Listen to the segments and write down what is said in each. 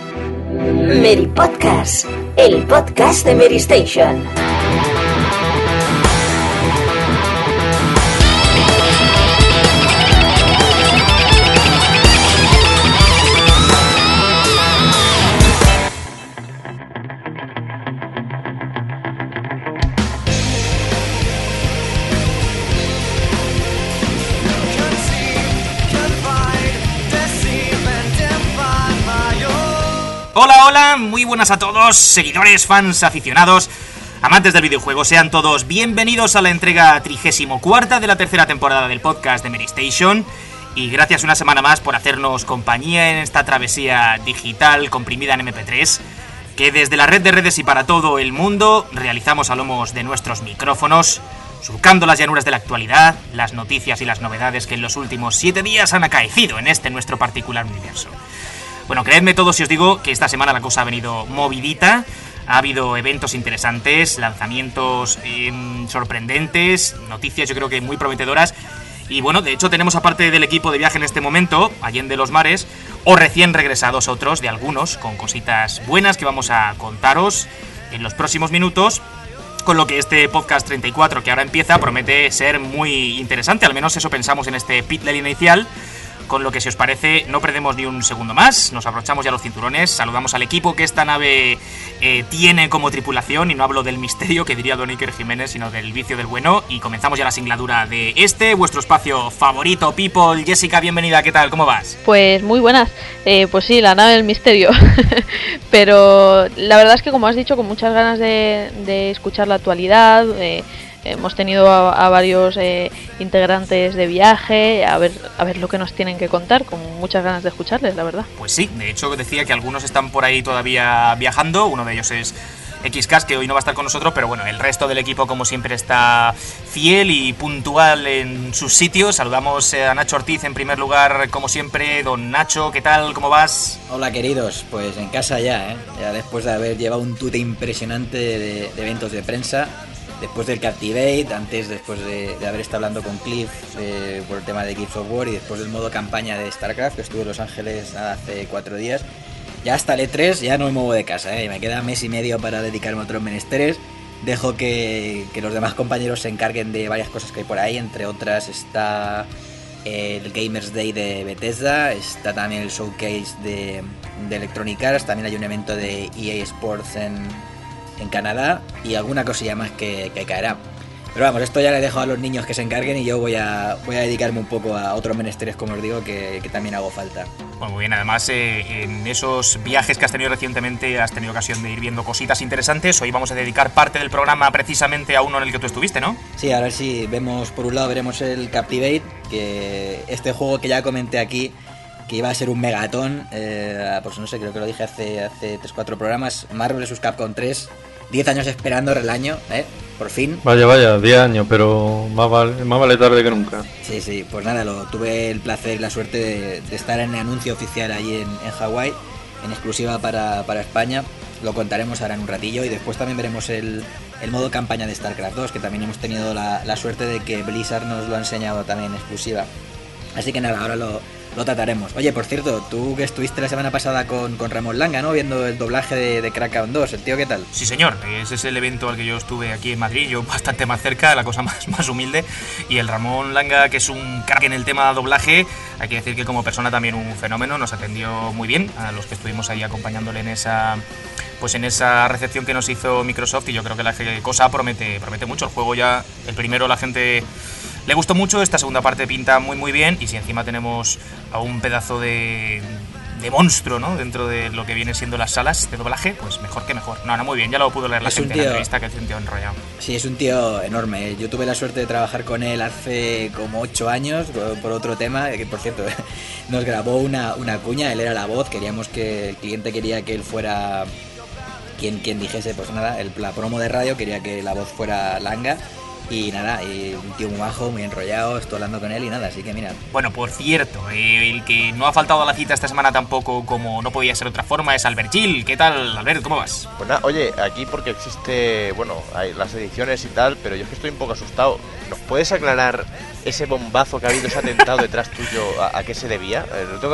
Mary Podcast, el podcast de Mary Station. Hola, muy buenas a todos, seguidores, fans, aficionados, amantes del videojuego, sean todos bienvenidos a la entrega 34ª de la tercera temporada del podcast de Mary Station. Y gracias una semana más por hacernos compañía en esta travesía digital comprimida en MP3 que desde la red de redes y para todo el mundo realizamos a lomos de nuestros micrófonos, surcando las llanuras de la actualidad, las noticias y las novedades que en los últimos 7 días han acaecido en este nuestro particular universo. Bueno, creedme todos si os digo que esta semana la cosa ha venido movidita. Ha habido eventos interesantes, lanzamientos sorprendentes, noticias yo creo que muy prometedoras. Y bueno, de hecho tenemos aparte del equipo de viaje en este momento, allende los mares, o recién regresados otros de algunos, con cositas buenas que vamos a contaros en los próximos minutos. Con lo que este podcast 34 que ahora empieza promete ser muy interesante, al menos eso pensamos en este pit lane inicial. Con lo que, si os parece, no perdemos ni un segundo más, nos abrochamos ya los cinturones, saludamos al equipo que esta nave tiene como tripulación, y no hablo del misterio que diría Don Iker Jiménez, sino del vicio del bueno, y comenzamos ya la singladura de vuestro espacio favorito, People. Jessica, bienvenida, ¿qué tal? ¿Cómo vas? Pues muy buenas, pues sí, la nave del misterio, pero la verdad es que, como has dicho, con muchas ganas de escuchar la actualidad. Hemos tenido a varios integrantes de viaje, a ver lo que nos tienen que contar, con muchas ganas de escucharles, la verdad. Pues sí, de hecho decía que algunos están por ahí todavía viajando, uno de ellos es XCast, que hoy no va a estar con nosotros, pero bueno, el resto del equipo como siempre está fiel y puntual en sus sitios. Saludamos a Nacho Ortiz en primer lugar, como siempre. Don Nacho, ¿qué tal? ¿Cómo vas? Hola queridos, pues en casa ya, ya después de haber llevado un tute impresionante de eventos de prensa. Después del Captivate, después de haber estado hablando con Cliff por el tema de Gears of War, y después del modo campaña de StarCraft, que estuve en Los Ángeles hace 4 días, ya hasta el E3 ya no me muevo de casa, me queda mes y medio para dedicarme a otros menesteres. Dejo que los demás compañeros se encarguen de varias cosas que hay por ahí, entre otras está el Gamers Day de Bethesda, está también el Showcase de Electronic Arts, también hay un evento de EA Sports en Canadá, y alguna cosilla más que caerá. Pero vamos, esto ya le dejo a los niños que se encarguen, y yo voy a dedicarme un poco a otros menesteres, como os digo, que también hago falta. Bueno, muy bien, además en esos viajes que has tenido recientemente has tenido ocasión de ir viendo cositas interesantes. Hoy vamos a dedicar parte del programa precisamente a uno en el que tú estuviste, ¿no? Sí, ahora sí, por un lado veremos el Captivate, que este juego que ya comenté aquí, que iba a ser un megatón, pues no sé, creo que lo dije hace 3-4 programas. Marvel vs. Capcom 3, 10 años esperando el año, por fin. Vaya, 10 años, pero más vale tarde que nunca. Sí, pues nada, tuve el placer y la suerte de estar en el anuncio oficial allí en Hawái, en exclusiva para España. Lo contaremos ahora en un ratillo, y después también veremos el modo campaña de StarCraft 2, que también hemos tenido la suerte de que Blizzard nos lo ha enseñado también en exclusiva. Así que nada, ahora lo trataremos. Oye, por cierto, tú que estuviste la semana pasada con Ramón Langa, ¿no? Viendo el doblaje de Crackdown 2, ¿el tío qué tal? Sí, señor, ese es el evento al que yo estuve aquí en Madrid, yo bastante más cerca, la cosa más humilde, y el Ramón Langa, que es un crack en el tema de doblaje, hay que decir que como persona también un fenómeno, nos atendió muy bien a los que estuvimos ahí acompañándole en esa recepción que nos hizo Microsoft, y yo creo que la cosa promete mucho. El juego ya, el primero, la gente le gustó mucho, esta segunda parte pinta muy bien, y si encima tenemos a un pedazo de monstruo, ¿no?, dentro de lo que vienen siendo las salas de doblaje, pues mejor que mejor. No, muy bien, ya lo pudo leer la gente en la entrevista, que es un tío enrollado. Sí, es un tío enorme. Yo tuve la suerte de trabajar con él hace como 8 años por otro tema, que por cierto nos grabó una cuña, él era la voz, queríamos que el cliente quería que él fuera quien dijese, pues nada, la promo de radio, quería que la voz fuera Langa. Y nada, un tío muy bajo, muy enrollado, estoy hablando con él y nada, así que mira. Bueno, por cierto, el que no ha faltado a la cita esta semana tampoco, como no podía ser otra forma, es Albert Gil. ¿Qué tal, Albert? ¿Cómo vas? Pues nada, oye, aquí porque existe, hay las ediciones y tal, pero yo es que estoy un poco asustado. ¿Nos puedes aclarar ese bombazo que ha habido, ese atentado detrás tuyo, a qué se debía? Lo tengo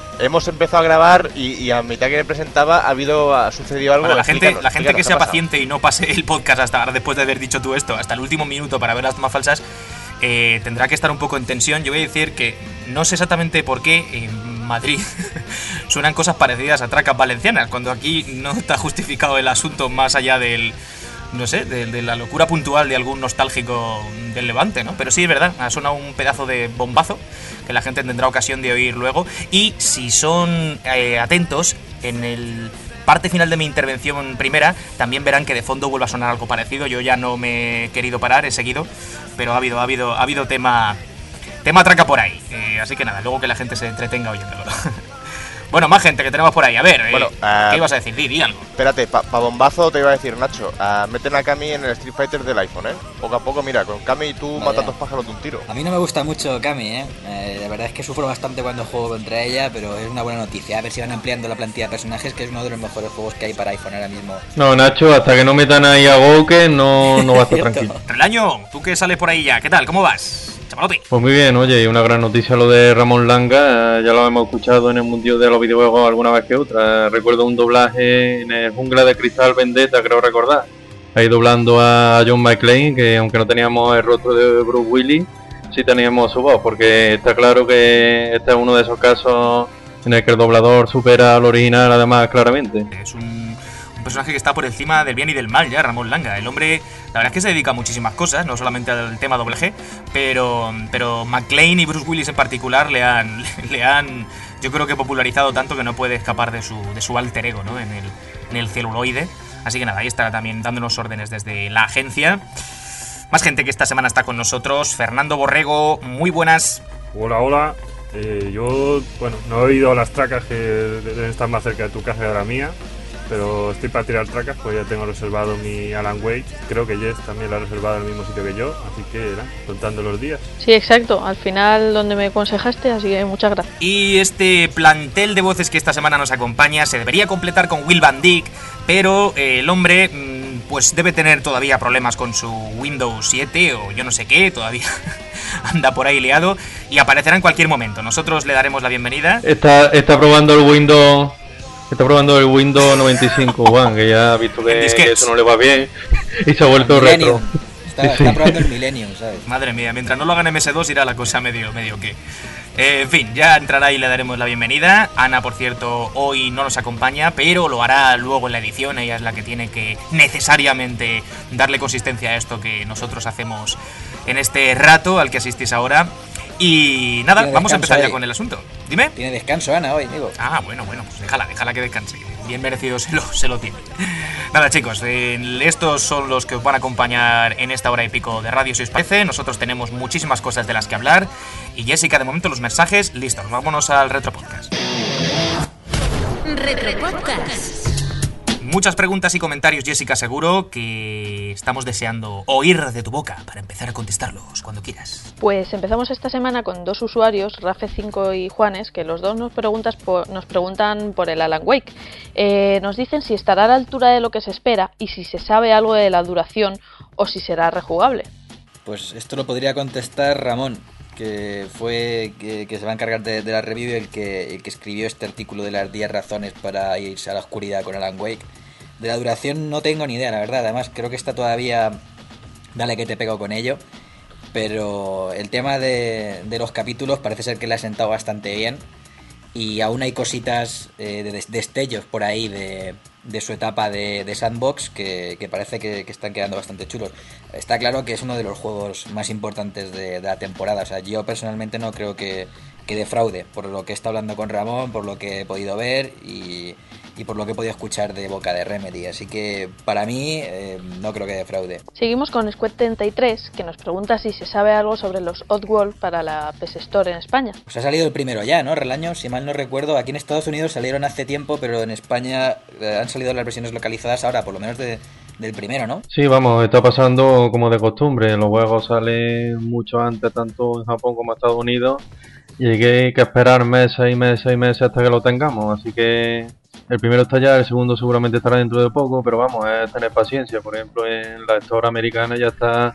hemos empezado a grabar y a mitad que me presentaba ha sucedido algo. Bueno, la gente que explícanos, sea ¿qué ha paciente y no pase el podcast hasta ahora, después de haber dicho tú esto, hasta el último minuto para ver las tomas falsas, tendrá que estar un poco en tensión. Yo voy a decir que no sé exactamente por qué en Madrid suenan cosas parecidas a tracas valencianas, cuando aquí no está justificado el asunto más allá del... no sé, de la locura puntual de algún nostálgico del Levante, ¿no? Pero sí, es verdad, ha sonado un pedazo de bombazo que la gente tendrá ocasión de oír luego. Y si son atentos, en el parte final de mi intervención primera, también verán que de fondo vuelve a sonar algo parecido. Yo ya no me he querido parar, he seguido, pero ha habido tema traca por ahí. Así que nada, luego que la gente se entretenga oyéndolo. Bueno, más gente que tenemos por ahí. A ver, bueno, ¿qué ibas a decir? Di algo. Espérate, pa bombazo te iba a decir, Nacho. Meten a Kami en el Street Fighter del iPhone, ¿eh? Poco a poco, mira, con Kami tú matas 2 pájaros de un tiro. A mí no me gusta mucho Kami, la verdad es que sufro bastante cuando juego contra ella, pero es una buena noticia. A ver si van ampliando la plantilla de personajes, que es uno de los mejores juegos que hay para iPhone ahora mismo. No, Nacho, hasta que no metan ahí a Gouken no va a estar tranquilo. Relaño, tú que sales por ahí ya, ¿qué tal? ¿Cómo vas? Chavalote. Pues muy bien, oye, y una gran noticia lo de Ramón Langa, ya lo hemos escuchado en el mundillo de los videojuegos alguna vez que otra. Recuerdo un doblaje en el Jungla de Cristal Vendetta, creo recordar, ahí doblando a John McClane, que aunque no teníamos el rostro de Bruce Willis, sí teníamos su voz, porque está claro que este es uno de esos casos en el que el doblador supera al original además claramente. Es un personaje que está por encima del bien y del mal ya, Ramón Langa. El hombre, la verdad es que se dedica a muchísimas cosas, no solamente al tema doblaje, pero McClane y Bruce Willis en particular le han yo creo que popularizado tanto que no puede escapar de su alter ego, ¿no? En el celuloide. Así que nada, ahí está también dándonos órdenes desde la agencia. Más gente que esta semana está con nosotros. Fernando Borrego, muy buenas. Hola. Yo, bueno, no he oído las tracas que deben estar más cerca de tu casa que de la mía, pero estoy para tirar tracas, pues ya tengo reservado mi Alan Wake. Creo que Jess también lo ha reservado en el mismo sitio que yo, así que contando los días. Sí, exacto, al final donde me aconsejaste, así que muchas gracias. Y este plantel de voces que esta semana nos acompaña se debería completar con Will Van Dijk, pero el hombre pues debe tener todavía problemas con su Windows 7 o yo no sé qué, todavía anda por ahí liado y aparecerá en cualquier momento. Nosotros le daremos la bienvenida. Está probando el Windows... Está probando el Windows 95, Juan, que ya ha visto que eso no le va bien y se ha vuelto retro. Está probando el Millennium, ¿sabes? Madre mía, mientras no lo hagan MS2 irá la cosa medio que... en fin, ya entrará y le daremos la bienvenida. Ana, por cierto, hoy no nos acompaña, pero lo hará luego en la edición. Ella es la que tiene que necesariamente darle consistencia a esto que nosotros hacemos en este rato al que asistís ahora. Y nada, vamos a empezar ya con el asunto. Dime. Tiene descanso Ana hoy, digo. Ah, bueno, pues déjala que descanse. Bien merecido se lo tiene. Nada, chicos, estos son los que os van a acompañar en esta hora y pico de radio, si os parece. Nosotros tenemos muchísimas cosas de las que hablar. Y Jessica, de momento los mensajes, listos. Vámonos al Retro Podcast. Retro Podcast. Muchas preguntas y comentarios, Jessica, seguro que estamos deseando oír de tu boca para empezar a contestarlos cuando quieras. Pues empezamos esta semana con dos usuarios, Rafe5 y Juanes, que los dos nos preguntan por el Alan Wake. Nos dicen si estará a la altura de lo que se espera y si se sabe algo de la duración o si será rejugable. Pues esto lo podría contestar Ramón, que fue que se va a encargar de la review, el que escribió este artículo de las 10 razones para irse a la oscuridad con Alan Wake. De la duración no tengo ni idea, la verdad. Además creo que está todavía... Dale que te pego con ello. Pero el tema de los capítulos parece ser que le ha sentado bastante bien. Y aún hay cositas, destellos por ahí de su etapa de sandbox que parece que están quedando bastante chulos. Está claro que es uno de los juegos más importantes de la temporada. O sea, yo personalmente no creo que defraude, por lo que he estado hablando con Ramón, por lo que he podido ver y por lo que he podido escuchar de boca de Remedy. Así que para mí no creo que defraude. Seguimos con Squad33, que nos pregunta si se sabe algo sobre los Oddworld para la PS Store en España. Pues ha salido el primero ya, ¿no? Relaño, si mal no recuerdo. Aquí en Estados Unidos salieron hace tiempo, pero en España han salido las versiones localizadas ahora, por lo menos del primero, ¿no? Sí, vamos, está pasando como de costumbre. Los juegos salen mucho antes, tanto en Japón como en Estados Unidos, y hay que esperar meses y meses y meses hasta que lo tengamos. Así que el primero está ya, el segundo seguramente estará dentro de poco, pero vamos, es tener paciencia. Por ejemplo, en la Store americana ya está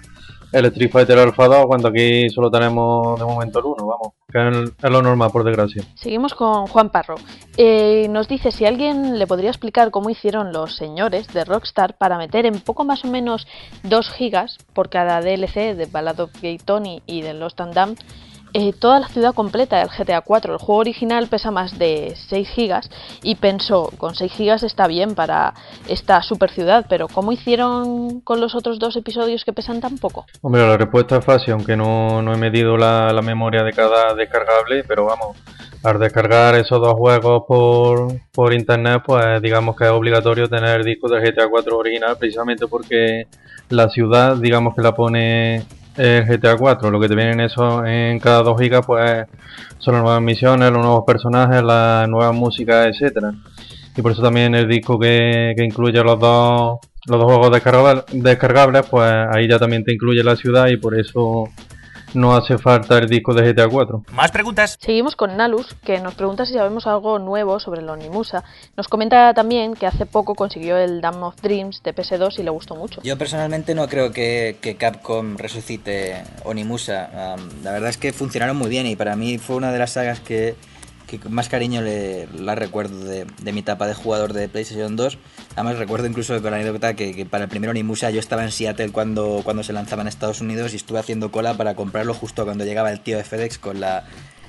el Street Fighter Alpha 2 cuando aquí solo tenemos de momento el 1, vamos, que es lo normal, por desgracia. Seguimos con Juan Parro. Nos dice si alguien le podría explicar cómo hicieron los señores de Rockstar para meter en poco más o menos 2 gigas por cada DLC de Ballad of Gay Tony y de Lost and Damned, toda la ciudad completa del GTA 4. El juego original pesa más de 6 gigas y pensó, con 6 gigas está bien para esta super ciudad, pero ¿cómo hicieron con los otros 2 episodios que pesan tan poco? Hombre, la respuesta es fácil, aunque no he medido la memoria de cada descargable, pero vamos, al descargar esos 2 juegos por internet, pues digamos que es obligatorio tener el disco del GTA 4 original, precisamente porque la ciudad, digamos que la pone el GTA 4, lo que te vienen eso en cada 2 gigas, pues son las nuevas misiones, los nuevos personajes, las nuevas músicas, etcétera. Y por eso también el disco que incluye los dos juegos descargables, pues ahí ya también te incluye la ciudad y por eso no hace falta el disco de GTA 4. ¿Más preguntas? Seguimos con Nalus, que nos pregunta si sabemos algo nuevo sobre el Onimusa. Nos comenta también que hace poco consiguió el Dam of Dreams de PS2 y le gustó mucho. Yo personalmente no creo que Capcom resucite Onimusa. La verdad es que funcionaron muy bien y para mí fue una de las sagas que con más cariño la recuerdo de mi etapa de jugador de PlayStation 2. Además recuerdo incluso con la anécdota que para el primer Onimusa yo estaba en Seattle cuando se lanzaba en Estados Unidos y estuve haciendo cola para comprarlo justo cuando llegaba el tío de FedEx con la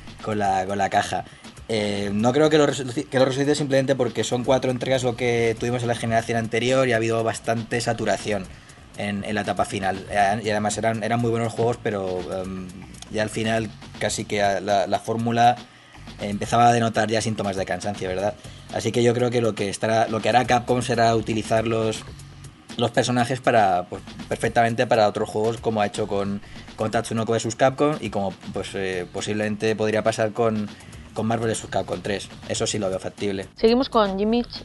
caja. No creo que lo resucite simplemente porque son 4 entregas lo que tuvimos en la generación anterior y ha habido bastante saturación en la etapa final. Y además eran muy buenos juegos, pero ya al final casi que la fórmula empezaba a denotar ya síntomas de cansancio, ¿verdad? Así que yo creo que lo que hará Capcom será utilizar los personajes para pues, perfectamente para otros juegos, como ha hecho con Tatsunoko vs Capcom y como pues posiblemente podría pasar con Marvel vs Capcom 3. Eso sí lo veo factible. Seguimos con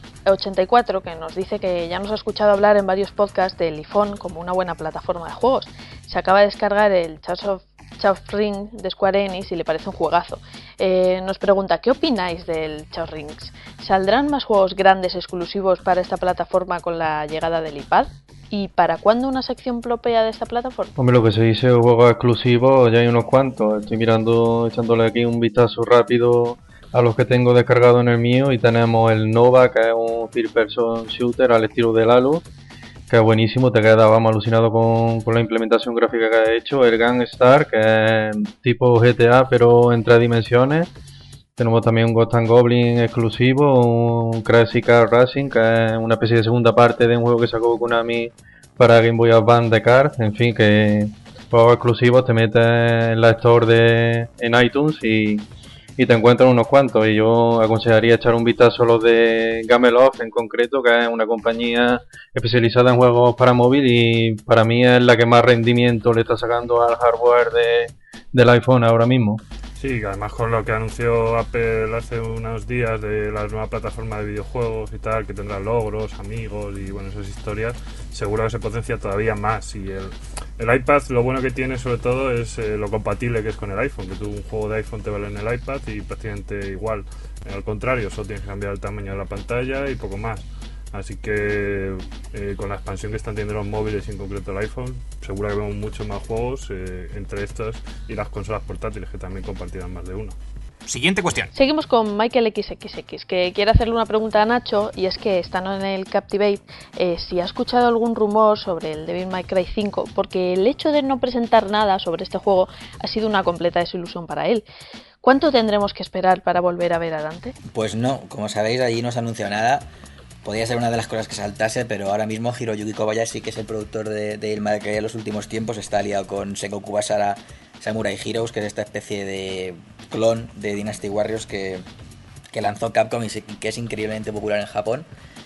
Jimmy84, que nos dice que ya nos ha escuchado hablar en varios podcasts del iPhone como una buena plataforma de juegos. Se acaba de descargar el Chaos Ring de Square Enix y le parece un juegazo. Nos pregunta, ¿qué opináis del Chaos Rings? ¿Saldrán más juegos grandes exclusivos para esta plataforma con la llegada del iPad? ¿Y para cuándo una sección propia de esta plataforma? Hombre, lo que se dice juegos exclusivos ya hay unos cuantos. Estoy echándole aquí un vistazo rápido a los que tengo descargado en el mío y tenemos el Nova, que es un third person shooter al estilo del Halo, que es buenísimo, te queda alucinado con la implementación gráfica que ha hecho. El Gangstar, que es tipo GTA pero en 3 dimensiones. Tenemos también un Ghost and Goblin exclusivo, un Crazy Car Racing, que es una especie de segunda parte de un juego que sacó Konami para Game Boy Advance de Cars. En fin, que juegos exclusivos te metes en la store en iTunes y te encuentras unos cuantos. Y yo aconsejaría echar un vistazo a los de Gameloft en concreto, que es una compañía especializada en juegos para móvil y para mí es la que más rendimiento le está sacando al hardware del iPhone ahora mismo. Sí, además con lo que anunció Apple hace unos días de la nueva plataforma de videojuegos y tal, que tendrá logros, amigos y bueno, esas historias, seguro que se potencia todavía más. Y el iPad, lo bueno que tiene sobre todo es lo compatible que es con el iPhone, que tú un juego de iPhone te vale en el iPad y prácticamente igual. Al contrario, solo tienes que cambiar el tamaño de la pantalla y poco más. Así que con la expansión que están teniendo los móviles y en concreto el iPhone, seguro que vemos muchos más juegos entre estas y las consolas portátiles, que también compartirán más de uno. Siguiente cuestión. Seguimos con Michael XXX, que quiere hacerle una pregunta a Nacho, y es que estando en el Captivate, si ha escuchado algún rumor sobre el Devil May Cry 5, porque el hecho de no presentar nada sobre este juego ha sido una completa desilusión para él. ¿Cuánto tendremos que esperar para volver a ver a Dante? Pues no, como sabéis, allí no se anunció nada. Podría ser una de las cosas que saltase, pero ahora mismo Hiroyuki Kobayashi, que es el productor de Devil May Cry en los últimos tiempos, está aliado con Sengoku Basara Samurai Heroes, que es esta especie de clon de Dynasty Warriors que lanzó Capcom y que es increíblemente popular en Japón.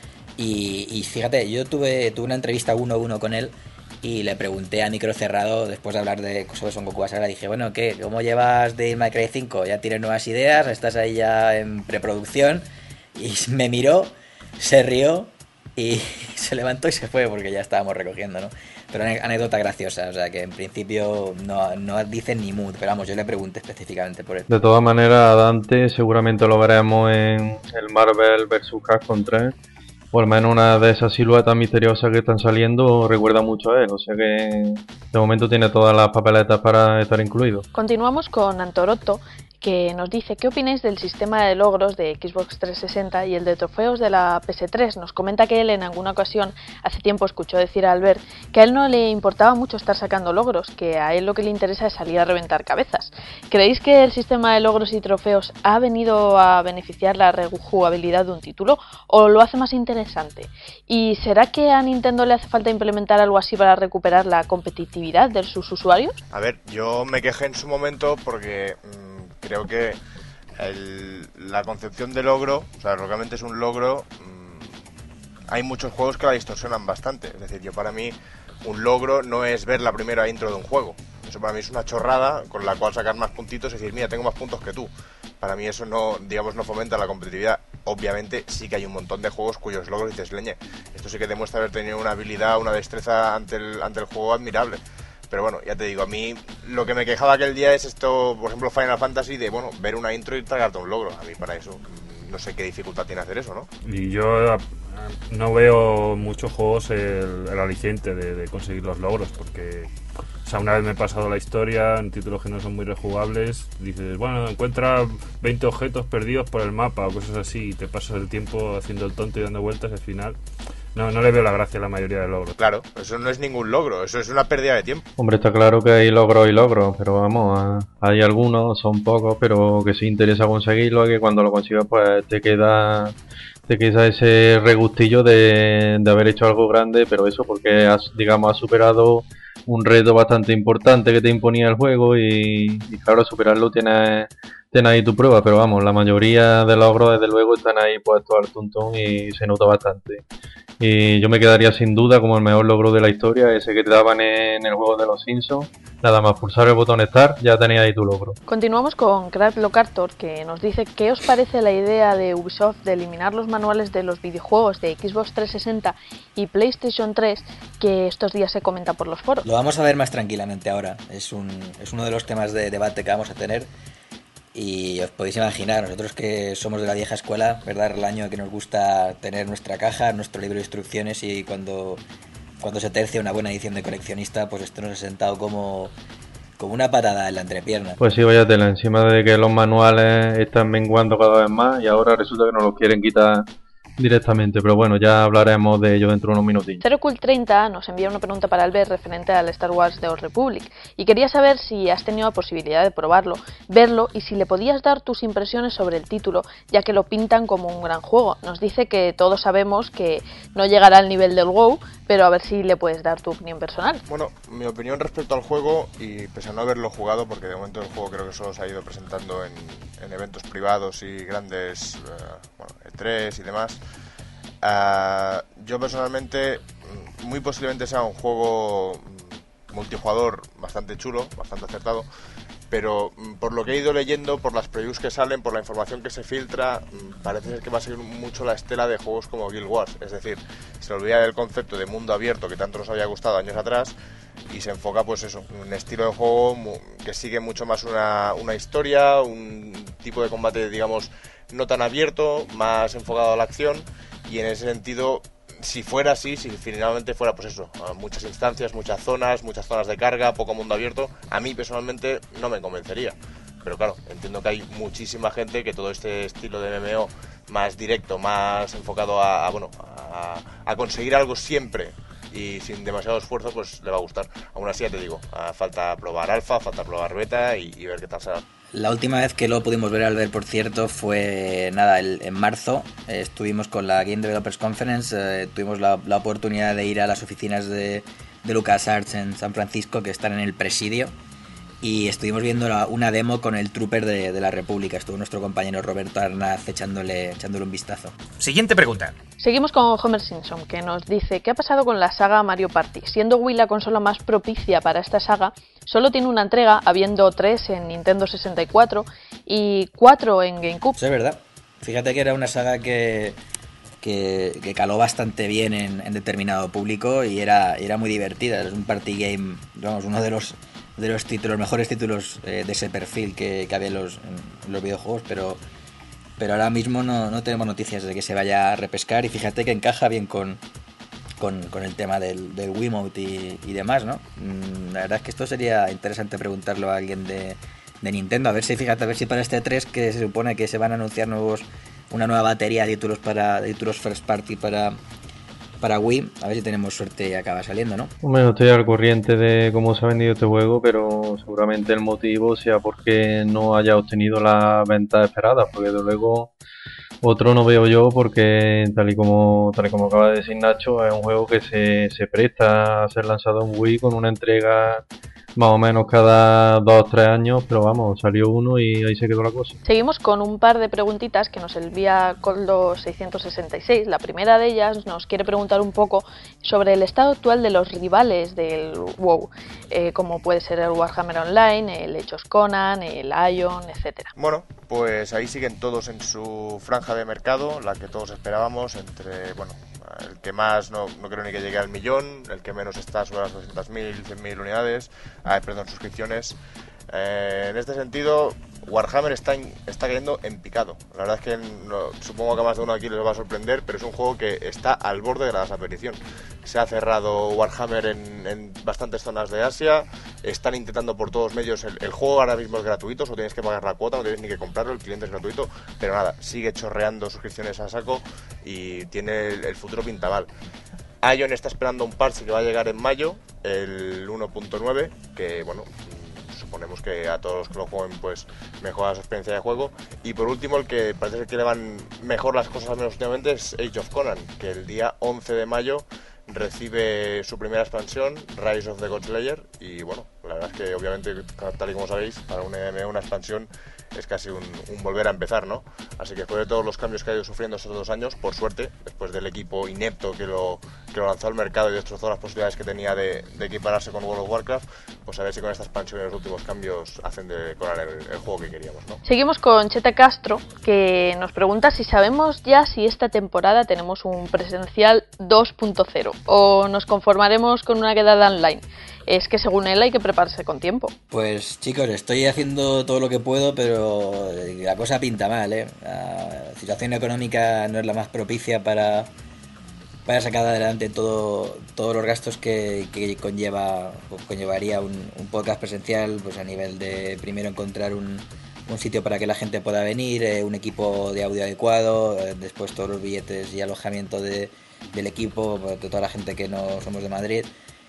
Y fíjate, yo tuve una entrevista 1-1 con él y le pregunté a micro cerrado, después de hablar sobre Sengoku Basara, dije, bueno, ¿qué? ¿Cómo llevas Devil May Cry 5? ¿Ya tienes nuevas ideas? ¿Estás ahí ya en preproducción? Y me miró, se rió y se levantó y se fue porque ya estábamos recogiendo, ¿no? Pero anécdota graciosa, o sea que en principio no dicen ni mood, pero vamos, yo le pregunté específicamente por él. De todas maneras, a Dante seguramente lo veremos en el Marvel vs Capcom 3, por lo menos una de esas siluetas misteriosas que están saliendo recuerda mucho a él, o sea que de momento tiene todas las papeletas para estar incluido. Continuamos con Antorotto, que nos dice qué opináis del sistema de logros de Xbox 360 y el de trofeos de la PS3. Nos comenta que él en alguna ocasión hace tiempo escuchó decir a Albert que a él no le importaba mucho estar sacando logros, que a él lo que le interesa es salir a reventar cabezas. ¿Creéis que el sistema de logros y trofeos ha venido a beneficiar la rejugabilidad de un título o lo hace más interesante? ¿Y será que a Nintendo le hace falta implementar algo así para recuperar la competitividad de sus usuarios? A ver, yo me quejé en su momento porque creo que la concepción de logro, o sea, realmente es un logro. Hay muchos juegos que la distorsionan bastante. Es decir, yo para mí un logro no es ver la primera intro de un juego. Eso para mí es una chorrada con la cual sacar más puntitos y decir, mira, tengo más puntos que tú. Para mí eso no, digamos, no fomenta la competitividad. Obviamente sí que hay un montón de juegos cuyos logros dices, leñe, esto sí que demuestra haber tenido una habilidad, una destreza ante el juego admirable. Pero bueno, ya te digo, a mí lo que me quejaba aquel día es esto, por ejemplo, Final Fantasy, de, bueno, ver una intro y tragarte un logro. A mí para eso, no sé qué dificultad tiene hacer eso, ¿no? Y yo no veo muchos juegos el aliciente de conseguir los logros, porque, o sea, una vez me he pasado la historia en títulos que no son muy rejugables, dices, bueno, encuentra 20 objetos perdidos por el mapa o cosas así, y te pasas el tiempo haciendo el tonto y dando vueltas, y al final no le veo la gracia a la mayoría de logros. Claro, eso no es ningún logro, eso es una pérdida de tiempo. Hombre, está claro que hay logros y logros, pero vamos, hay algunos, son pocos, pero que sí interesa conseguirlo, y que cuando lo consigas pues te queda ese regustillo de haber hecho algo grande, pero eso porque has superado un reto bastante importante que te imponía el juego y claro, superarlo tienes ahí tu prueba, pero vamos, la mayoría de logros desde luego están ahí puestos al tuntún y se nota bastante. Y yo me quedaría sin duda como el mejor logro de la historia, ese que te daban en el juego de los Simpsons. Nada más pulsar el botón Start, ya tenías ahí tu logro. Continuamos con Craig Locartor, que nos dice qué os parece la idea de Ubisoft de eliminar los manuales de los videojuegos de Xbox 360 y PlayStation 3, que estos días se comenta por los foros. Lo vamos a ver más tranquilamente ahora. Es uno de los temas de debate que vamos a tener. Y os podéis imaginar, nosotros que somos de la vieja escuela, ¿verdad? El año que nos gusta tener nuestra caja, nuestro libro de instrucciones, y cuando se tercia una buena edición de coleccionista, pues esto nos ha sentado como una patada en la entrepierna. Pues sí, vaya tela, encima de que los manuales están menguando cada vez más y ahora resulta que nos los quieren quitar directamente, pero bueno, ya hablaremos de ello dentro de unos minutillos. ZeroCult30 nos envía una pregunta para Albert referente al Star Wars The Old Republic y quería saber si has tenido la posibilidad de probarlo, verlo y si le podías dar tus impresiones sobre el título, ya que lo pintan como un gran juego. Nos dice que todos sabemos que no llegará al nivel del WoW, pero a ver si le puedes dar tu opinión personal. Bueno, mi opinión respecto al juego, y pese a no haberlo jugado, porque de momento el juego creo que solo se ha ido presentando en eventos privados y grandes, E3 y demás, yo personalmente, muy posiblemente sea un juego multijugador bastante chulo, bastante acertado, pero por lo que he ido leyendo, por las previews que salen, por la información que se filtra, parece ser que va a seguir mucho la estela de juegos como Guild Wars. Es decir, se olvida del concepto de mundo abierto que tanto nos había gustado años atrás y se enfoca, pues eso, un estilo de juego que sigue mucho más una historia, un tipo de combate, digamos, no tan abierto, más enfocado a la acción, y en ese sentido, si fuera así, si finalmente fuera pues eso, muchas instancias, muchas zonas de carga, poco mundo abierto, a mí personalmente no me convencería. Pero claro, entiendo que hay muchísima gente que todo este estilo de MMO más directo, más enfocado a conseguir algo siempre y sin demasiado esfuerzo, pues le va a gustar. Aún así, ya te digo, falta probar alfa, falta probar beta y ver qué tal será. La última vez que lo pudimos ver al ver, por cierto, fue en marzo. Estuvimos con la Game Developers Conference, tuvimos la oportunidad de ir a las oficinas de LucasArts en San Francisco, que están en el Presidio, y estuvimos viendo una demo con el Trooper de la República. Estuvo nuestro compañero Roberto Arnaz echándole un vistazo. Siguiente pregunta. Seguimos con Homer Simpson, que nos dice ¿qué ha pasado con la saga Mario Party? Siendo Wii la consola más propicia para esta saga, solo tiene una entrega, habiendo 3 en Nintendo 64 y 4 en GameCube. Eso es verdad. Fíjate que era una saga que caló bastante bien en determinado público y era muy divertida. Es un party game, vamos, uno de los mejores títulos de ese perfil que había en los videojuegos, pero pero ahora mismo no tenemos noticias de que se vaya a repescar, y fíjate que encaja bien con el tema del Wiimote y demás, ¿no? La verdad es que esto sería interesante preguntarlo a alguien de Nintendo, a ver si para este 3, que se supone que se van a anunciar una nueva batería de títulos first party para Wii, a ver si tenemos suerte y acaba saliendo, ¿no? Hombre, no estoy al corriente de cómo se ha vendido este juego, pero seguramente el motivo sea porque no haya obtenido las ventas esperadas, porque desde luego otro no veo yo, porque tal y como acaba de decir Nacho, es un juego que se presta a ser lanzado en Wii con una entrega más o menos cada 2 o 3 años, pero vamos, salió uno y ahí se quedó la cosa. Seguimos con un par de preguntitas que nos envía Coldo666. La primera de ellas nos quiere preguntar un poco sobre el estado actual de los rivales del WoW, como puede ser el Warhammer Online, el Age of Conan, el Ion, etcétera. Bueno, pues ahí siguen todos en su franja de mercado, la que todos esperábamos, entre, bueno, el que más no creo ni que llegue al 1.000.000, el que menos está sobre las 200.000, 100.000 unidades, suscripciones. En este sentido, Warhammer está cayendo en picado. La verdad es que supongo que a más de uno aquí les va a sorprender, pero es un juego que está al borde de la desaparición. Se ha cerrado Warhammer en bastantes zonas de Asia. Están intentando por todos medios. El juego ahora mismo es gratuito, solo tienes que pagar la cuota, no tienes ni que comprarlo, el cliente es gratuito, pero nada, sigue chorreando suscripciones a saco y tiene el futuro pinta mal. Ion está esperando un parche que va a llegar en mayo, el 1.9, que bueno, suponemos que a todos los que lo jueguen pues mejora su experiencia de juego. Y por último, el que parece ser que le van mejor las cosas al menos últimamente es Age of Conan, que el día 11 de mayo recibe su primera expansión, Rise of the Godslayer, y bueno, la verdad es que obviamente, tal y como sabéis, para un MMO una expansión es casi un volver a empezar, ¿no? Así que después de todos los cambios que ha ido sufriendo estos 2 años, por suerte, después del equipo inepto que lo lanzó al mercado y destrozó las posibilidades que tenía de equipararse con World of Warcraft, pues a ver si con esta expansión y los últimos cambios hacen de Conan el juego que queríamos, ¿no? Seguimos con Chete Castro, que nos pregunta si sabemos ya si esta temporada tenemos un presencial 2.0 o nos conformaremos con una quedada online. Es que según él hay que prepararse con tiempo. Pues chicos, estoy haciendo todo lo que puedo, pero la cosa pinta mal, ¿eh? La situación económica no es la más propicia para sacar adelante todos los gastos que conllevaría un podcast presencial, pues a nivel de primero encontrar un sitio para que la gente pueda venir, un equipo de audio adecuado, después todos los billetes y alojamiento del equipo, de toda la gente que no somos de Madrid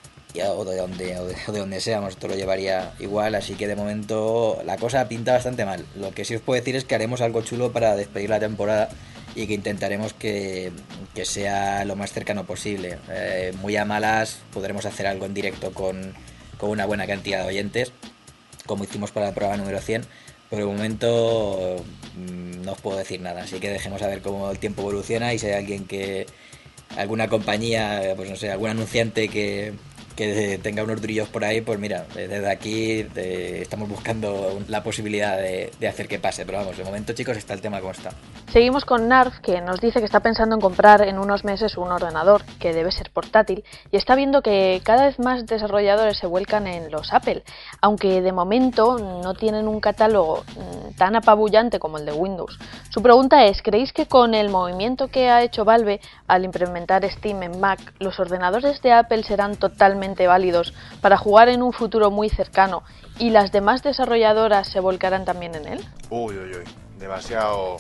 o de donde seamos, esto lo llevaría igual, así que de momento la cosa pinta bastante mal. Lo que sí os puedo decir es que haremos algo chulo para despedir la temporada y que intentaremos que sea lo más cercano posible. Muy a malas podremos hacer algo en directo con una buena cantidad de oyentes, como hicimos para la prueba número 100, pero de momento no os puedo decir nada, así que dejemos a ver cómo el tiempo evoluciona y si hay alguna compañía, pues no sé, algún anunciante que tenga unos brillos por ahí, pues mira, desde aquí estamos buscando la posibilidad de hacer que pase, pero vamos, de momento chicos está el tema como está. Seguimos con Narf, que nos dice que está pensando en comprar en unos meses un ordenador que debe ser portátil y está viendo que cada vez más desarrolladores se vuelcan en los Apple, aunque de momento no tienen un catálogo tan apabullante como el de Windows. Su pregunta es, ¿creéis que con el movimiento que ha hecho Valve al implementar Steam en Mac, los ordenadores de Apple serán totalmente válidos para jugar en un futuro muy cercano y las demás desarrolladoras se volcarán también en él? Uy, demasiado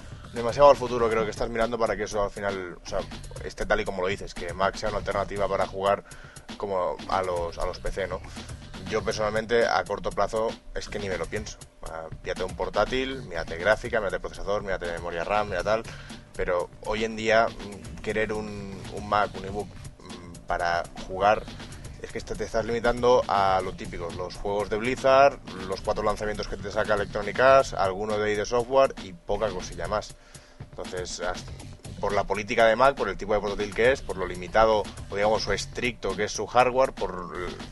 al futuro creo que estás mirando para que eso al final, o sea, esté tal y como lo dices, que Mac sea una alternativa para jugar como a los PC, ¿no? Yo personalmente a corto plazo es que ni me lo pienso. Mírate un portátil, mírate gráfica, mírate procesador, mírate memoria RAM, mírate tal, pero hoy en día querer un Mac, un ebook para jugar, es que te estás limitando a lo típico, los juegos de Blizzard, los 4 lanzamientos que te saca Electronic Arts, alguno de ID Software y poca cosilla más. Entonces, por la política de Mac, por el tipo de portátil que es, por lo limitado o digamos o estricto que es su hardware, por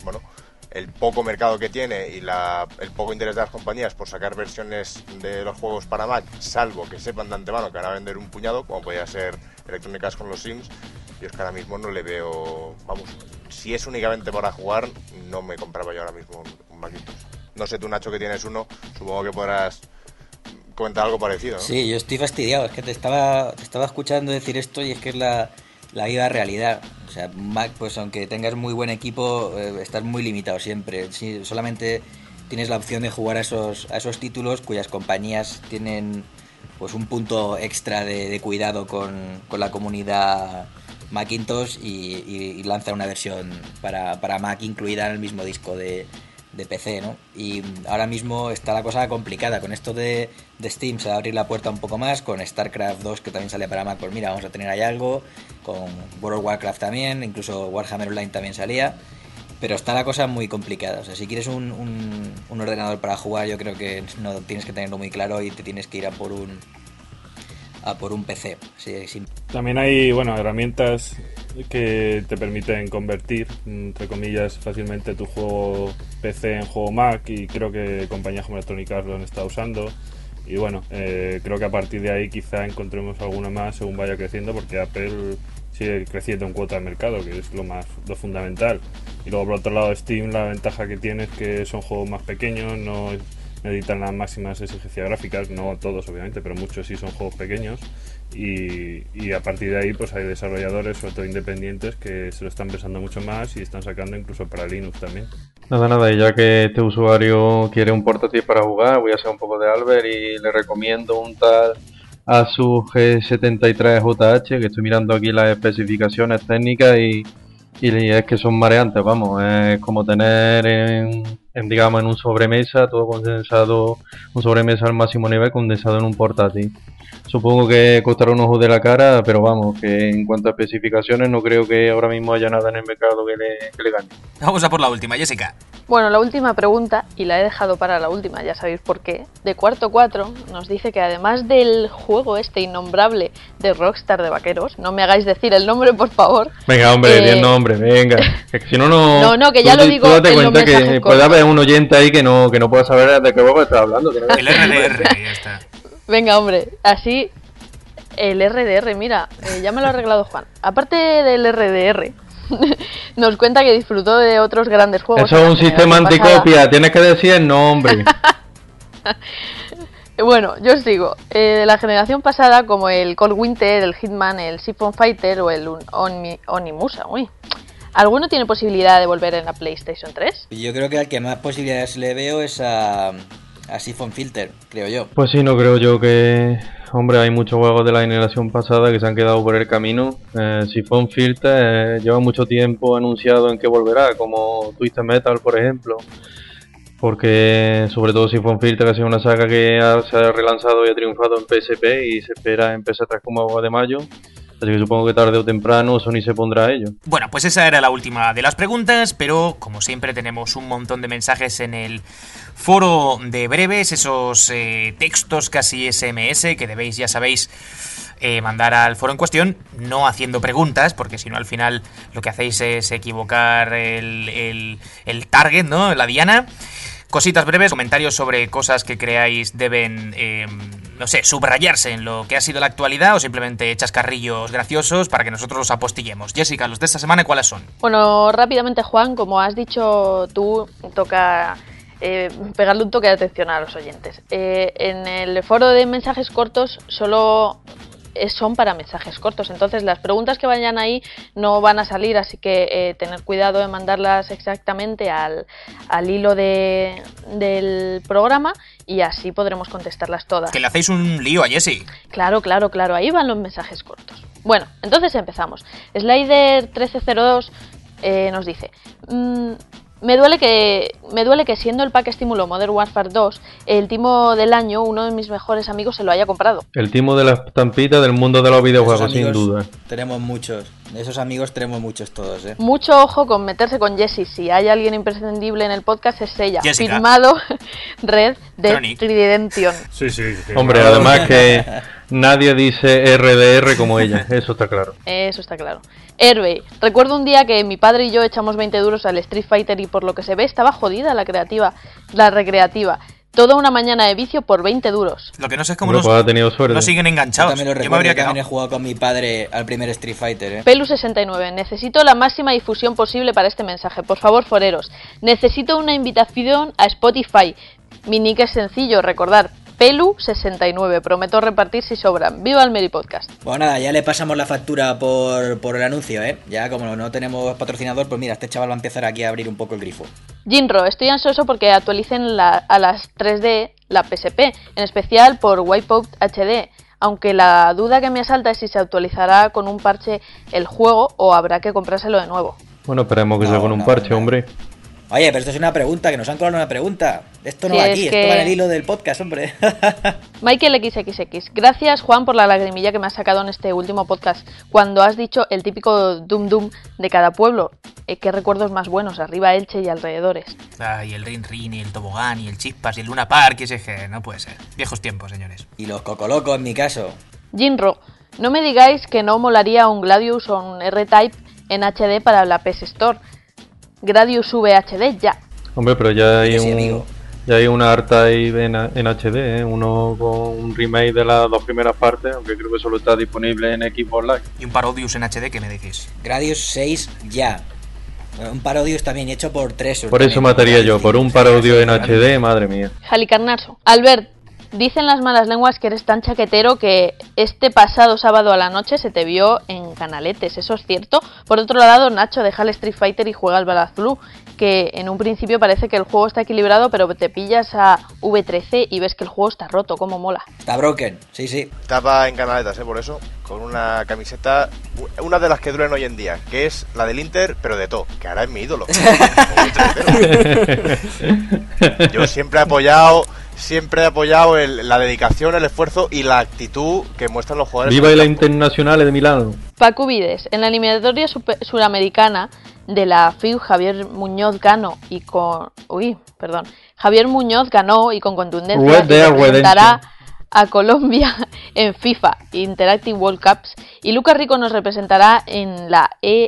el poco mercado que tiene y el poco interés de las compañías por sacar versiones de los juegos para Mac, salvo que sepan de antemano que van a vender un puñado, como podría ser Electronic Arts con los Sims. Yo es que ahora mismo no le veo, vamos, si es únicamente para jugar, no me compraba yo ahora mismo un Macintosh. No sé tú, Nacho, que tienes uno, supongo que podrás comentar algo parecido, ¿no? Sí, yo estoy fastidiado, es que te estaba escuchando decir esto y es que es la viva realidad. O sea, Mac, pues aunque tengas muy buen equipo, estás muy limitado siempre. Sí, solamente tienes la opción de jugar a esos títulos cuyas compañías tienen pues un punto extra de cuidado con la comunidad Macintosh y lanzan una versión para Mac incluida en el mismo disco de PC, ¿no? Y ahora mismo está la cosa complicada. Con esto de Steam se va a abrir la puerta un poco más, con StarCraft 2 que también sale para Mac, pues mira, vamos a tener ahí algo, con World of Warcraft también, incluso Warhammer Online también salía, pero está la cosa muy complicada. O sea, si quieres un ordenador para jugar, yo creo que no tienes que tenerlo muy claro y te tienes que ir a por un PC. Sí. También hay, herramientas que te permiten convertir, entre comillas, fácilmente tu juego PC en juego Mac, y creo que compañías como Electronic Arts lo han estado usando. Y creo que a partir de ahí quizá encontremos alguna más según vaya creciendo, porque Apple sigue creciendo en cuota de mercado, que es lo fundamental. Y luego, por otro lado, Steam, la ventaja que tiene es que son juegos más pequeños, no necesitan las máximas exigencias gráficas, no todos obviamente, pero muchos sí son juegos pequeños, y a partir de ahí pues hay desarrolladores, sobre todo independientes, que se lo están pensando mucho más y están sacando incluso para Linux también. Nada, y ya que este usuario quiere un portátil para jugar, voy a hacer un poco de Albert y le recomiendo un tal Asus G73JH, que estoy mirando aquí las especificaciones técnicas y es que son mareantes, vamos, es como tener en un sobremesa, todo condensado, un sobremesa al máximo nivel condensado en un portátil. Supongo que costará un ojo de la cara, pero vamos, que en cuanto a especificaciones no creo que ahora mismo haya nada en el mercado que le gane. Vamos a por la última, Jessica. Bueno, la última pregunta, y la he dejado para la última, ya sabéis por qué, de Cuarto 4 nos dice que además del juego este innombrable de Rockstar de vaqueros, no me hagáis decir el nombre, por favor. Venga, hombre, di el nombre, venga. Que si no, No, que ya lo digo. Tú date cuenta que puede haber un oyente ahí que no pueda saber de qué juego está hablando. El RDR, ya está. Venga, hombre, así el RDR, mira, ya me lo ha arreglado Juan. Aparte del RDR, nos cuenta que disfrutó de otros grandes juegos. Eso es un sistema anticopia, tienes que decir el nombre. Bueno, yo os digo, de la generación pasada, como el Cold Winter, el Hitman, el Siphon Fighter o el Onimusa, ¿alguno tiene posibilidad de volver en la PlayStation 3? Yo creo que al que más posibilidades le veo es a Siphon Filter, creo yo. Pues sí, no creo yo que... Hombre, hay muchos juegos de la generación pasada que se han quedado por el camino. Siphon Filter lleva mucho tiempo anunciado en que volverá, como Twisted Metal, por ejemplo. Porque, sobre todo, Siphon Filter ha sido una saga que se ha relanzado y ha triunfado en PSP y se espera en PS3 como agua de mayo. Así que supongo que tarde o temprano Sony se pondrá a ello. Bueno, pues esa era la última de las preguntas, pero como siempre tenemos un montón de mensajes en el foro de breves, esos textos casi SMS que debéis, ya sabéis, mandar al foro en cuestión, no haciendo preguntas, porque si no al final lo que hacéis es equivocar el target, ¿no? La diana. Cositas breves, comentarios sobre cosas que creáis deben, subrayarse en lo que ha sido la actualidad, o simplemente chascarrillos graciosos para que nosotros los apostillemos. Jessica, los de esta semana, ¿cuáles son? Bueno, rápidamente, Juan, como has dicho tú, toca pegarle un toque de atención a los oyentes. En el foro de mensajes cortos solo son para mensajes cortos, entonces las preguntas que vayan ahí no van a salir, así que tener cuidado de mandarlas exactamente al hilo del programa y así podremos contestarlas todas. Que le hacéis un lío a Jessie. Claro, ahí van los mensajes cortos. Bueno, entonces empezamos. Slider1302 nos dice... Me duele que siendo el pack estímulo Modern Warfare 2, el timo del año, uno de mis mejores amigos se lo haya comprado. El timo de la estampita del mundo de los videojuegos, sin duda. Tenemos muchos. De esos amigos tenemos muchos todos, ¿eh? Mucho ojo con meterse con Jessie. Si hay alguien imprescindible en el podcast es ella. Jessica. Firmado Red Dead Redemption. Sí. Hombre, además que nadie dice RDR como ella, eso está claro. Eso está claro. Hervey, recuerdo un día que mi padre y yo echamos 20 duros al Street Fighter y por lo que se ve estaba jodida la recreativa. Toda una mañana de vicio por 20 duros. Lo que no sé es cómo no siguen enganchados. Yo también lo recuerdo, también he jugado con mi padre al primer Street Fighter, ¿eh? Pelu69, necesito la máxima difusión posible para este mensaje. Por favor, foreros, necesito una invitación a Spotify. Mi nick es sencillo, recordar, Pelu69. Prometo repartir si sobran. ¡Viva el Meri Podcast! Bueno, nada, ya le pasamos la factura por el anuncio, ¿eh? Ya como no tenemos patrocinador, pues mira, este chaval va a empezar aquí a abrir un poco el grifo. Jinro, estoy ansioso porque actualicen a las 3D la PSP, en especial por Wipeout HD, aunque la duda que me asalta es si se actualizará con un parche el juego o habrá que comprárselo de nuevo. Bueno, esperemos que sea con un parche, hombre. Oye, pero esto es una pregunta, que nos han colado una pregunta. Esto no Sí, va es aquí, que- esto va en el hilo del podcast, hombre. Michael XXX, gracias Juan por la lagrimilla que me has sacado en este último podcast, cuando has dicho el típico Dum Dum de cada pueblo. Qué recuerdos más buenos, arriba Elche y alrededores. Y el Rin Rin, y el Tobogán, y el Chispas, y el Luna Park, y ese que no puede ser. Viejos tiempos, señores. Y los cocolocos, en mi caso. Jinro, no me digáis que no molaría un Gladius o un R-Type en HD para la PS Store. Gradius VHD ya. Hombre, pero ya hay Sí, amigo. ya hay una R-Type en HD, ¿eh? Uno con un remake de las dos primeras partes, aunque creo que solo está disponible en Xbox Live. Y un Parodius en HD, ¿qué me decís? Gradius 6 ya. Un Parodius también hecho por 3. Por eso mataría yo, por un parodio en HD, madre mía. Jalicarnaso. Albert, dicen las malas lenguas que eres tan chaquetero que este pasado sábado a la noche se te vio en Canaletes, ¿eso es cierto? Por otro lado, Nacho deja el Street Fighter y juega al BlazBlue, que en un principio parece que el juego está equilibrado, pero te pillas a V13 y ves que el juego está roto, como mola. Está broken, sí, sí. Estaba en Canaletas, por eso, con una camiseta, una de las que duran hoy en día, que es la del Inter, pero de todo, que ahora es mi ídolo. Yo siempre he apoyado la dedicación, el esfuerzo y la actitud que muestran los jugadores. ¡Viva la Internacional de Milán! Paco Vides, en la eliminatoria suramericana de la FIU, Javier Muñoz ganó y con... Javier Muñoz ganó y con contundencia Red Dead representará a Colombia en FIFA Interactive World Cups y Lucas Rico nos representará en la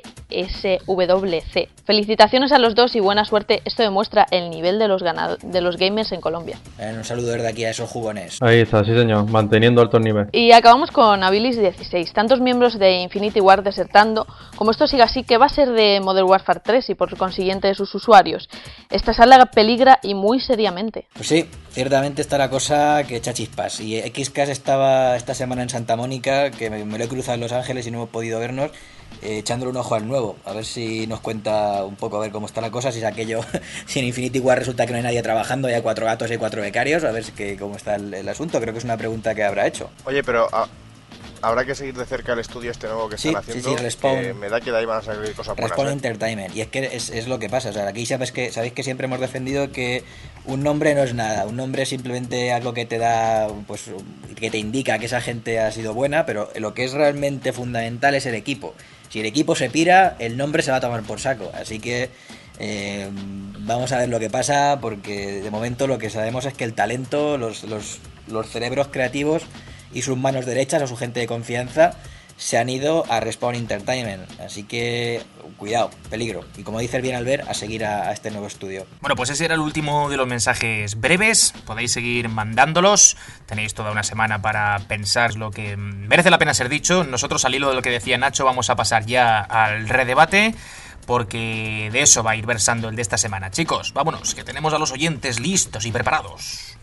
ESWC. Felicitaciones a los dos y buena suerte. Esto demuestra el nivel de los gamers en Colombia. Un saludo desde aquí a esos jugones. Ahí está, sí señor, manteniendo alto nivel. Y acabamos con Abilis16. Tantos miembros de Infinity Ward desertando. Como esto siga así, ¿qué va a ser de Modern Warfare 3 y por consiguiente de sus usuarios? Esta sala peligra y muy seriamente. Pues sí, ciertamente está la cosa que echa chispas. Y XCAS estaba esta semana en Santa Mónica, que me lo he cruzado en Los Ángeles y no hemos podido vernos, echándole un ojo al nuevo. A ver si nos cuenta un poco a ver cómo está la cosa, si es aquello, si en Infinity Ward resulta que no hay nadie trabajando, hay 4 gatos y 4 becarios, a ver cómo está el asunto. Creo que es una pregunta que habrá hecho. Oye, pero habrá que seguir de cerca el estudio este nuevo que están haciendo. Sí, Respawn. Que me da que de ahí van a salir cosas buenas. Respawn Entertainment. Y es que es lo que pasa. O sea, aquí sabéis que siempre hemos defendido que un nombre no es nada. Un nombre es simplemente algo que te da, pues, que te indica que esa gente ha sido buena, pero lo que es realmente fundamental es el equipo. Si el equipo se pira, el nombre se va a tomar por saco. Así que vamos a ver lo que pasa, porque de momento lo que sabemos es que el talento, los cerebros creativos y sus manos derechas o su gente de confianza se han ido a Respawn Entertainment. Así que cuidado, peligro. Y como dice el bien Albert, a seguir a este nuevo estudio. Bueno, pues ese era el último de los mensajes breves. Podéis seguir mandándolos. Tenéis toda una semana para pensar lo que merece la pena ser dicho. Nosotros, al hilo de lo que decía Nacho, vamos a pasar ya al redebate, porque de eso va a ir versando el de esta semana. Chicos, vámonos, que tenemos a los oyentes listos y preparados.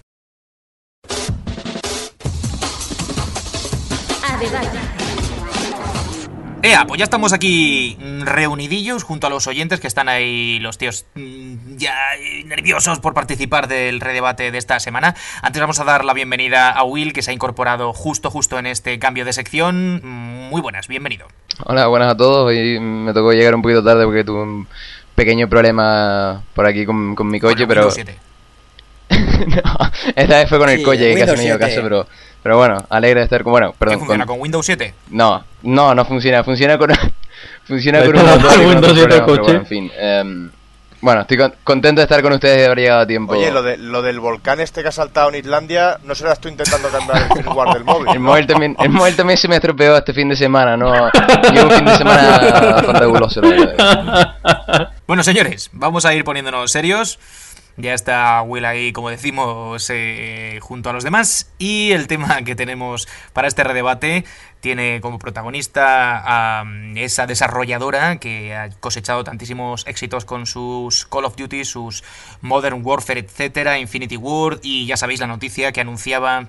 Pues ya estamos aquí reunidillos junto a los oyentes, que están ahí los tíos ya nerviosos por participar del redebate de esta semana. Antes vamos a dar la bienvenida a Will, que se ha incorporado justo en este cambio de sección. Muy buenas, bienvenido. Hola, buenas a todos. Hoy me tocó llegar un poquito tarde porque tuve un pequeño problema por aquí con mi coche, pero... Windows 7. No, esta vez fue con el coche, que casi me dio caso, pero bueno, alegre de estar con... Bueno, perdón. ¿Qué funciona con Windows 7? No funciona. Funciona con Funciona un motor y con otros problemas, pero bueno, en fin. Bueno, estoy contento de estar con ustedes y de haber llegado a tiempo. Oye, lo del volcán este que ha saltado en Islandia, ¿no serás tú intentando cambiar el firmware del móvil? El móvil también se me estropeó este fin de semana, ¿no? Llevo un fin de semana fantabuloso, la verdad. Bueno, señores, vamos a ir poniéndonos serios. Ya está Will ahí, como decimos, junto a los demás. Y el tema que tenemos para este redebate tiene como protagonista a esa desarrolladora que ha cosechado tantísimos éxitos con sus Call of Duty, sus Modern Warfare, etcétera, Infinity Ward, y ya sabéis la noticia que anunciaba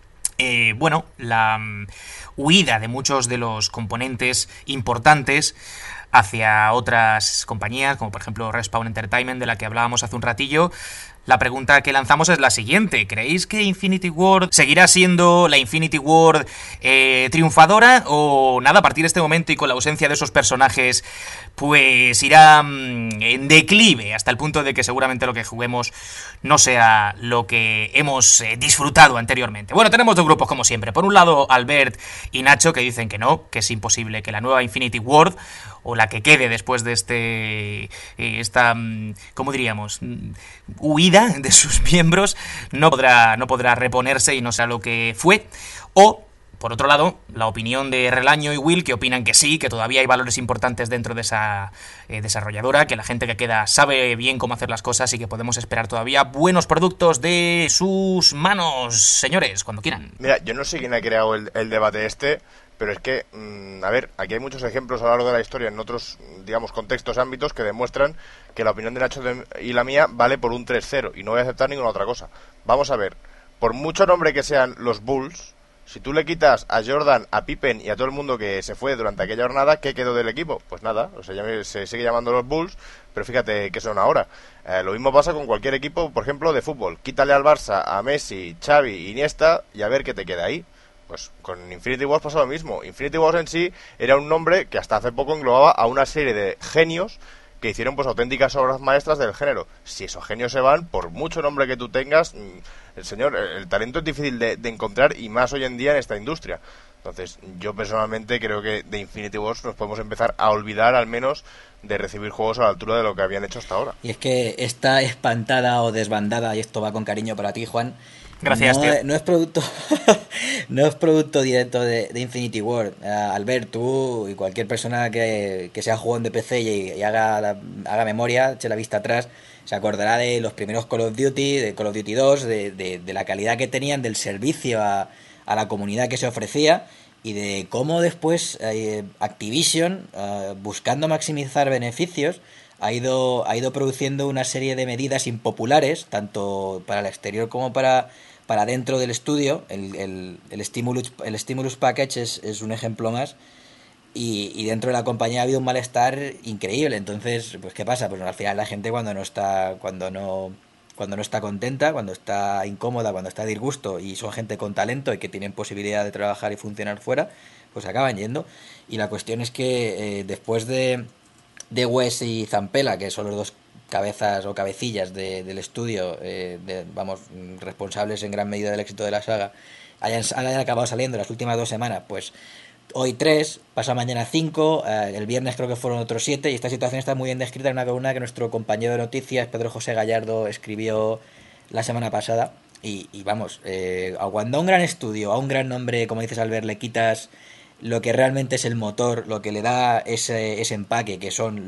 la huida de muchos de los componentes importantes hacia otras compañías, como por ejemplo Respawn Entertainment, de la que hablábamos hace un ratillo. La pregunta que lanzamos es la siguiente: ¿creéis que Infinity Ward seguirá siendo la Infinity Ward triunfadora? O nada, a partir de este momento y con la ausencia de esos personajes, pues irá en declive, hasta el punto de que seguramente lo que juguemos no sea lo que hemos disfrutado anteriormente. Bueno, tenemos dos grupos como siempre. Por un lado, Albert y Nacho, que dicen que no, que es imposible que la nueva Infinity Ward, o la que quede después de esta, ¿cómo diríamos?, huida de sus miembros, no podrá reponerse y no sea lo que fue. O, por otro lado, la opinión de Relaño y Will, que opinan que sí, que todavía hay valores importantes dentro de esa desarrolladora, que la gente que queda sabe bien cómo hacer las cosas y que podemos esperar todavía buenos productos de sus manos, señores, cuando quieran. Mira, yo no sé quién ha creado el debate pero es que, a ver, aquí hay muchos ejemplos a lo largo de la historia en otros, digamos, contextos, ámbitos que demuestran que la opinión de Nacho y la mía vale por un 3-0 y no voy a aceptar ninguna otra cosa. Vamos a ver, por mucho nombre que sean los Bulls, si tú le quitas a Jordan, a Pippen y a todo el mundo que se fue durante aquella jornada, ¿qué quedó del equipo? Pues nada, o sea, se sigue llamando los Bulls, pero fíjate qué son ahora. Lo mismo pasa con cualquier equipo, por ejemplo, de fútbol. Quítale al Barça, a Messi, Xavi, Iniesta y a ver qué te queda ahí. Pues con Infinity Wars pasa lo mismo. Infinity Wars en sí era un nombre que hasta hace poco englobaba a una serie de genios que hicieron pues auténticas obras maestras del género. Si esos genios se van, por mucho nombre que tú tengas, el talento es difícil de encontrar, y más hoy en día en esta industria. Entonces, yo personalmente creo que de Infinity Wars nos podemos empezar a olvidar, al menos, de recibir juegos a la altura de lo que habían hecho hasta ahora. Y es que esta espantada o desbandada, y esto va con cariño para ti, Juan, gracias, tío. No es producto no es producto directo de Infinity Ward. Albert, tú y cualquier persona que sea jugón de PC y haga memoria, eche la vista atrás, se acordará de los primeros Call of Duty, de Call of Duty 2, de la calidad que tenían, del servicio a la comunidad que se ofrecía, y de cómo después Activision, buscando maximizar beneficios, ha ido produciendo una serie de medidas impopulares, tanto para el exterior como para dentro del estudio. El Stimulus Package es un ejemplo más, y dentro de la compañía ha habido un malestar increíble. Entonces, pues ¿qué pasa? Pues al final la gente cuando no está contenta, cuando está incómoda, cuando está a disgusto, y son gente con talento y que tienen posibilidad de trabajar y funcionar fuera, pues acaban yendo. Y la cuestión es que después de Wes y Zampella, que son los dos cabezas o cabecillas del estudio, responsables en gran medida del éxito de la saga, hayan acabado saliendo las últimas 2 semanas, pues hoy 3, pasado mañana 5, el viernes creo que fueron otros 7, y esta situación está muy bien descrita en una columna que nuestro compañero de noticias, Pedro José Gallardo, escribió la semana pasada. Y vamos, cuando a un gran estudio, a un gran nombre, como dices, Albert, le quitas lo que realmente es el motor, lo que le da ese empaque, que son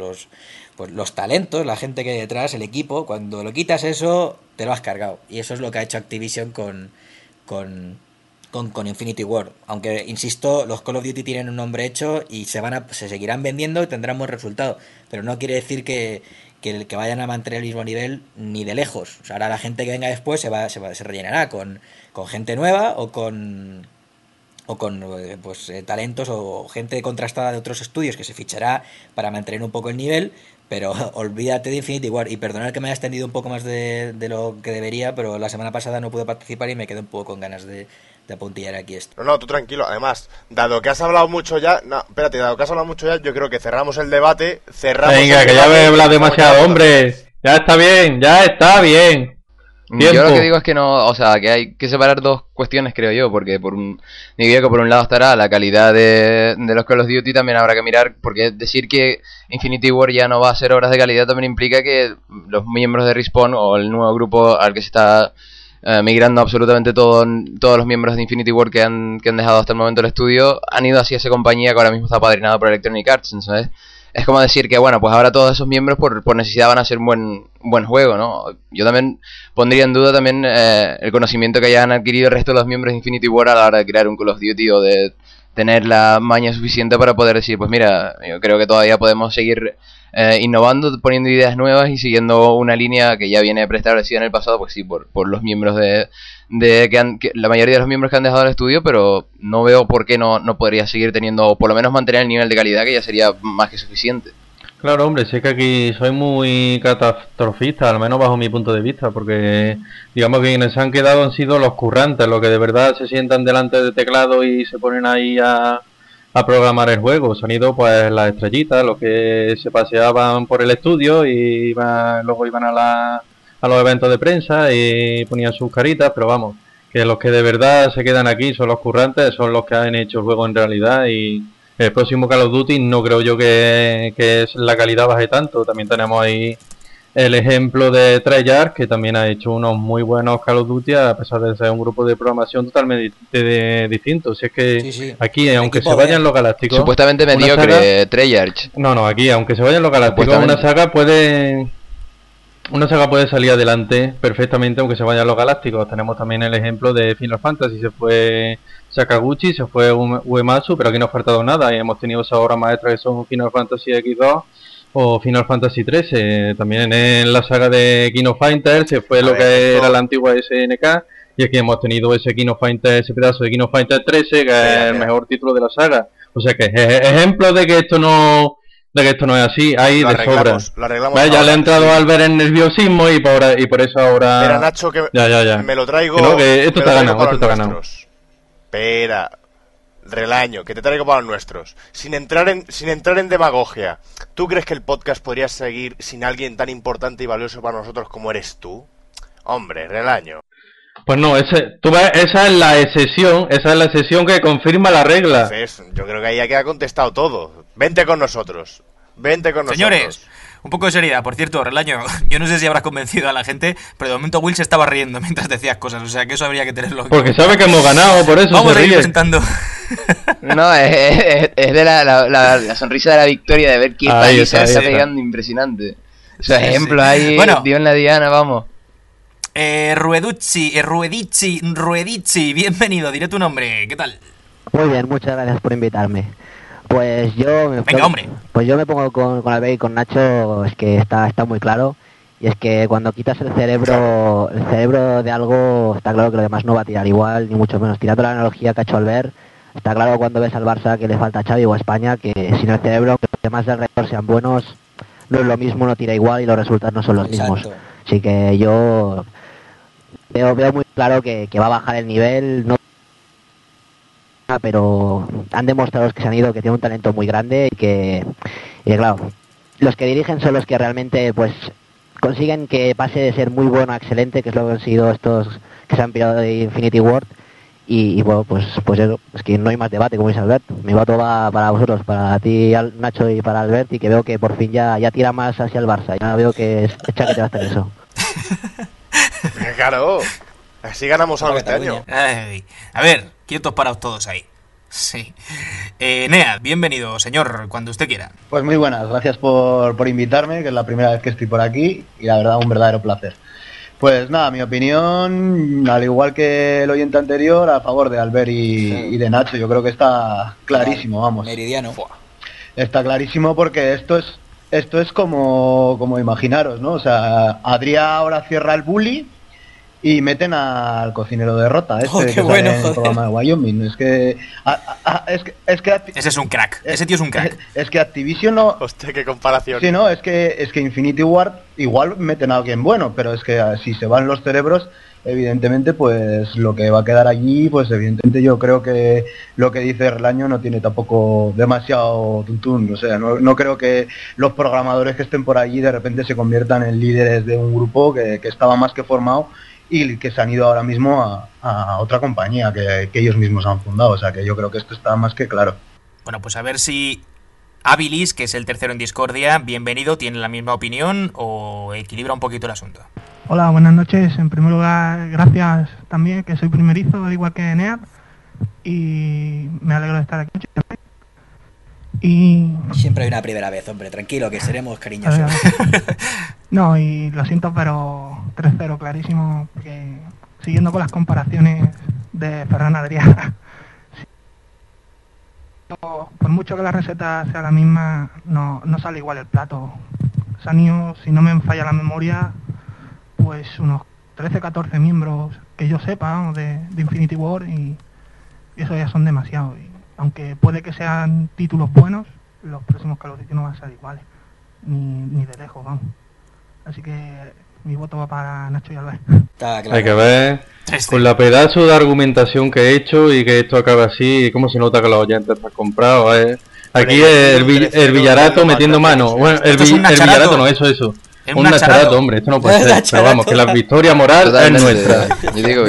los talentos, la gente que hay detrás, el equipo, cuando lo quitas eso, te lo has cargado. Y eso es lo que ha hecho Activision con Infinity Ward. Aunque, insisto, los Call of Duty tienen un nombre hecho y se seguirán vendiendo y tendrán buen resultado. Pero no quiere decir que vayan a mantener el mismo nivel ni de lejos. O sea, ahora la gente que venga después se rellenará con gente nueva o con talentos o gente contrastada de otros estudios que se fichará para mantener un poco el nivel. Pero olvídate de Infinity Ward. Y perdonad que me haya extendido un poco más de lo que debería, pero la semana pasada no pude participar y me quedé un poco con ganas de apuntillar aquí esto. No, tú tranquilo. Además, dado que has hablado mucho ya, yo creo que cerramos el debate. Venga, que ya me hablas demasiado, hombre. Ya está bien. Tiempo. Yo lo que digo es que no, o sea, que hay que separar dos cuestiones, creo yo, porque diría que por un lado estará la calidad de los Call of Duty, también habrá que mirar, porque decir que Infinity Ward ya no va a ser obras de calidad también implica que los miembros de Respawn o el nuevo grupo al que se está migrando absolutamente todos los miembros de Infinity Ward que han dejado hasta el momento el estudio, han ido hacia esa compañía que ahora mismo está apadrinada por Electronic Arts. Entonces, es como decir que, bueno, pues ahora todos esos miembros por necesidad van a hacer un buen juego, ¿no? Yo también pondría en duda también el conocimiento que hayan adquirido el resto de los miembros de Infinity Ward a la hora de crear un Call of Duty o de tener la maña suficiente para poder decir, pues mira, yo creo que todavía podemos seguir innovando, poniendo ideas nuevas y siguiendo una línea que ya viene preestablecida en el pasado, pues sí, por los miembros que la mayoría de los miembros que han dejado el estudio, pero no veo por qué no podría seguir teniendo, o por lo menos mantener el nivel de calidad que ya sería más que suficiente. Claro, hombre, sé que aquí soy muy catastrofista, al menos bajo mi punto de vista, porque digamos que quienes se han quedado han sido los currantes, los que de verdad se sientan delante del teclado y se ponen ahí a programar el juego. Se han ido pues las estrellitas, los que se paseaban por el estudio y luego iban a los eventos de prensa y ponían sus caritas, pero vamos, que los que de verdad se quedan aquí son los currantes, son los que han hecho el juego en realidad. Y el próximo Call of Duty no creo yo que la calidad baje tanto. También tenemos ahí el ejemplo de Treyarch, que también ha hecho unos muy buenos Call of Duty a pesar de ser un grupo de programación totalmente distinto. Si es que Sí. aquí, aunque se vayan los galácticos, Supuestamente mediocre Treyarch. no, aquí, aunque se vayan los galácticos, una saga puede salir adelante perfectamente aunque se vayan los galácticos. Tenemos también el ejemplo de Final Fantasy, se fue Sakaguchi, se fue Uematsu, pero aquí no ha faltado nada y hemos tenido esas obras maestras que son Final Fantasy X2 o Final Fantasy 13. También en la saga de King of Fighters se fue lo que era la antigua SNK, y aquí hemos tenido ese pedazo de King of Fighters 13 que es el mejor título de la saga. O sea que ejemplo de que esto no es así, hay de sobra. Vale, ya le ha entrado Albert en nerviosismo y por eso ahora... Espera, Nacho, que ya. me lo traigo... Que esto está ganado, Espera, Relaño, que te traigo para los nuestros. Sin entrar en demagogia, ¿tú crees que el podcast podría seguir sin alguien tan importante y valioso para nosotros como eres tú? Hombre, Relaño. Pues no, esa es la excepción que confirma la regla. Entonces, yo creo que ahí ya queda contestado todo. Vente con nosotros. Señores, un poco de seriedad. Por cierto, Relaño, yo no sé si habrás convencido a la gente, pero de momento Will se estaba riendo mientras decías cosas, o sea que eso habría que tenerlo. Porque sabe que hemos ganado, por eso vamos se a ir ríe. presentando. No, es de la sonrisa de la victoria, de ver quién se está pegando impresionante. O sea, ejemplos ahí, bueno, Dios en la diana, vamos. Ruedici, bienvenido, diré tu nombre, ¿qué tal? Muy bien, muchas gracias por invitarme. Pues yo me pongo con Albert y con Nacho, es que está muy claro, y es que cuando quitas el cerebro de algo, está claro que lo demás no va a tirar igual, ni mucho menos. Tirando la analogía que ha hecho Albert, está claro cuando ves al Barça que le falta a Xavi o a España, que sin el cerebro, que los demás de alrededor sean buenos, no es lo mismo, no tira igual y los resultados no son los mismos. Así que yo veo muy claro que va a bajar el nivel, no, pero han demostrado que se han ido, que tienen un talento muy grande y claro, los que dirigen son los que realmente pues consiguen que pase de ser muy bueno a excelente, que es lo que han sido estos que se han pirado de Infinity Ward. Y bueno, pues eso, es que no hay más debate, como dice Albert. Mi voto va para vosotros, para ti, Nacho, y para Albert, y que veo que por fin ya tira más hacia el Barça. Ya veo que es chaquete va a hacer eso. Claro, así ganamos algo este año. Ay, a ver, quietos parados todos ahí. Sí. Nea, bienvenido, señor, cuando usted quiera. Pues muy buenas, gracias por invitarme, que es la primera vez que estoy por aquí, y la verdad un verdadero placer. Pues nada, mi opinión, al igual que el oyente anterior, a favor de Albert y de Nacho. Yo creo que está clarísimo, vamos. Meridiano. Está clarísimo porque esto es como imaginaros, ¿no? O sea, Adrià ahora cierra el bully y meten al cocinero de Rota, qué bueno, en el programa de Wyoming. Es que ese es un crack, ese tío es un crack. Es que Activision no... Hostia, qué comparación. Sí, no, es que Infinity Ward igual meten a alguien bueno, pero es que si se van los cerebros, evidentemente pues lo que va a quedar allí, pues evidentemente yo creo que lo que dice Relaño no tiene tampoco demasiado tuntún. O sea, no creo que los programadores que estén por allí de repente se conviertan en líderes de un grupo que estaba más que formado y que se han ido ahora mismo a otra compañía que ellos mismos han fundado. O sea que yo creo que esto está más que claro. Bueno, pues a ver si Abilis, que es el tercero en discordia, bienvenido, tiene la misma opinión o equilibra un poquito el asunto. Hola, buenas noches. En primer lugar, gracias también, que soy primerizo, al igual que Nea, y me alegro de estar aquí. Y... Siempre hay una primera vez, hombre, tranquilo, que seremos cariñosos. No, y lo siento, pero 3-0 clarísimo, porque siguiendo con las comparaciones de Ferran Adrià, por mucho que la receta sea la misma, no sale igual el plato. Se han ido, si no me falla la memoria, pues unos 13-14 miembros que yo sepa, vamos, de Infinity Ward, y eso ya son demasiados. Y aunque puede que sean títulos buenos, los próximos Call of Duty no van a ser iguales, ni de lejos, vamos. Así que mi voto va para Nacho y Albert. Claro. Hay que ver, con la pedazo de argumentación que he hecho y que esto acabe así, cómo se nota que los oyentes están comprados, Aquí el Villarato metiendo mano. Bueno, el Villarato no, eso. Un nacharato, hombre, esto no puede ser. Pero vamos, que la victoria moral es nuestra. Yo digo,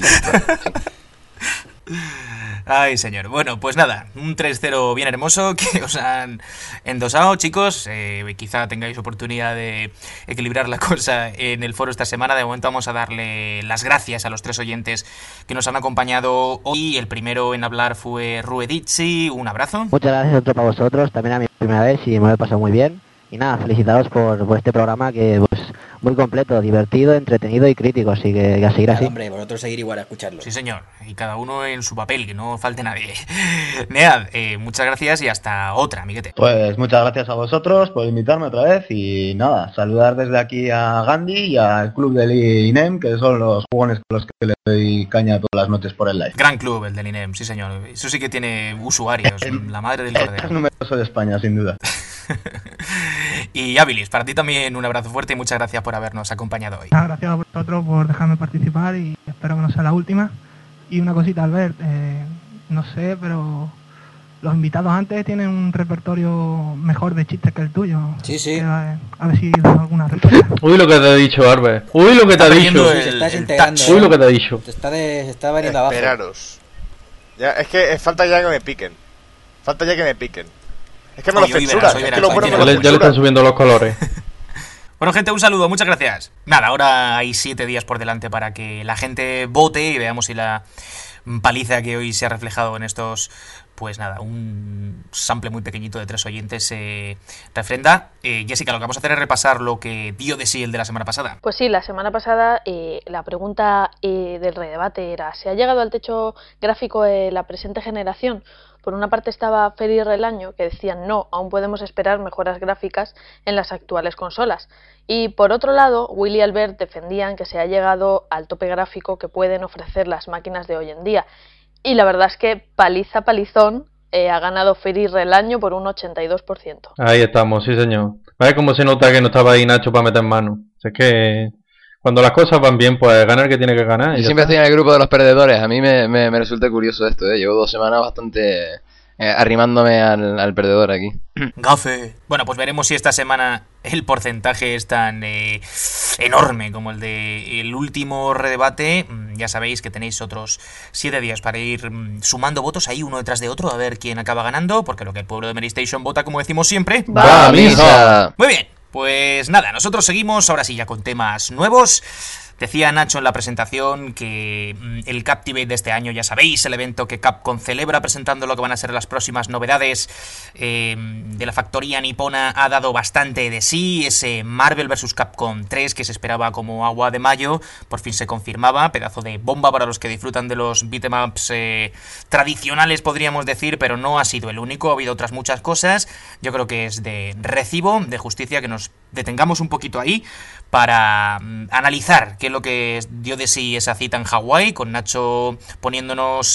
Ay, señor. Bueno, pues nada, un 3-0 bien hermoso que os han endosado, chicos. Quizá tengáis oportunidad de equilibrar la cosa en el foro esta semana. De momento vamos a darle las gracias a los 3 oyentes que nos han acompañado hoy. El primero en hablar fue Ruedici. Un abrazo. Muchas gracias otro para vosotros, también a mi primera vez y me lo he pasado muy bien. Y nada, felicitaros por este programa que pues muy completo, divertido, entretenido y crítico, así que a seguir así. Hombre, vosotros seguir igual a escucharlo. Sí, señor, y cada uno en su papel, que no falte nadie. Nead, muchas gracias y hasta otra, amiguete. Pues muchas gracias a vosotros por invitarme otra vez y nada, saludar desde aquí a Gandhi y al club del INEM, que son los jugones con los que le doy caña todas las noches por el live. Gran club el del INEM, sí señor, eso sí que tiene usuarios, la madre del cordero. Es numeroso de España, sin duda. Y Abilis, para ti también un abrazo fuerte y muchas gracias por habernos acompañado hoy. Gracias a vosotros por dejarme participar y espero que no sea la última. Y una cosita, Albert, no sé, pero los invitados antes tienen un repertorio mejor de chistes que el tuyo. Sí, sí. A ver si dan alguna respuesta. Uy, lo que te ha dicho, Albert. Uy, lo que te ha dicho. Uy, lo que te ha dicho. Se está veniendo abajo. Esperaros. Ya, es que falta ya que me piquen. Es que me lo censuran. Es que lo bueno me lo censuran. Ya le están subiendo los colores. Bueno, gente, un saludo, muchas gracias. Nada, ahora hay 7 días por delante para que la gente vote y veamos si la paliza que hoy se ha reflejado en estos, pues nada, un sample muy pequeñito de 3 oyentes se refrenda. Jessica, lo que vamos a hacer es repasar lo que dio de sí el de la semana pasada. Pues sí, la semana pasada la pregunta del redebate era: ¿se ha llegado al techo gráfico de la presente generación? Por una parte estaba Fer y Relaño, que decían no, aún podemos esperar mejoras gráficas en las actuales consolas. Y por otro lado, Willy y Albert defendían que se ha llegado al tope gráfico que pueden ofrecer las máquinas de hoy en día. Y la verdad es que palizón ha ganado Fer y Relaño por un 82%. Ahí estamos, sí señor. ¿Ves cómo se nota que no estaba ahí Nacho para meter mano? Es que cuando las cosas van bien, pues gana el que tiene que ganar. Y siempre estoy en el grupo de los perdedores. A mí me resulta curioso esto, Llevo 2 semanas bastante arrimándome al perdedor aquí. Gafe. Bueno, pues veremos si esta semana el porcentaje es tan enorme como el de el último redebate. Ya sabéis que tenéis otros 7 días para ir sumando votos ahí uno detrás de otro a ver quién acaba ganando, porque lo que el pueblo de Mary Station vota, como decimos siempre, ¡va a misa! Muy bien. Pues nada, nosotros seguimos, ahora sí ya con temas nuevos. Decía Nacho en la presentación que el Captivate de este año, ya sabéis, el evento que Capcom celebra presentando lo que van a ser las próximas novedades de la factoría nipona, ha dado bastante de sí. Ese Marvel vs. Capcom 3 que se esperaba como agua de mayo, por fin se confirmaba, pedazo de bomba para los que disfrutan de los beatemaps tradicionales, podríamos decir, pero no ha sido el único, ha habido otras muchas cosas. Yo creo que es de recibo, de justicia, que nos detengamos un poquito ahí para analizar qué es lo que dio de sí esa cita en Hawái, con Nacho poniéndonos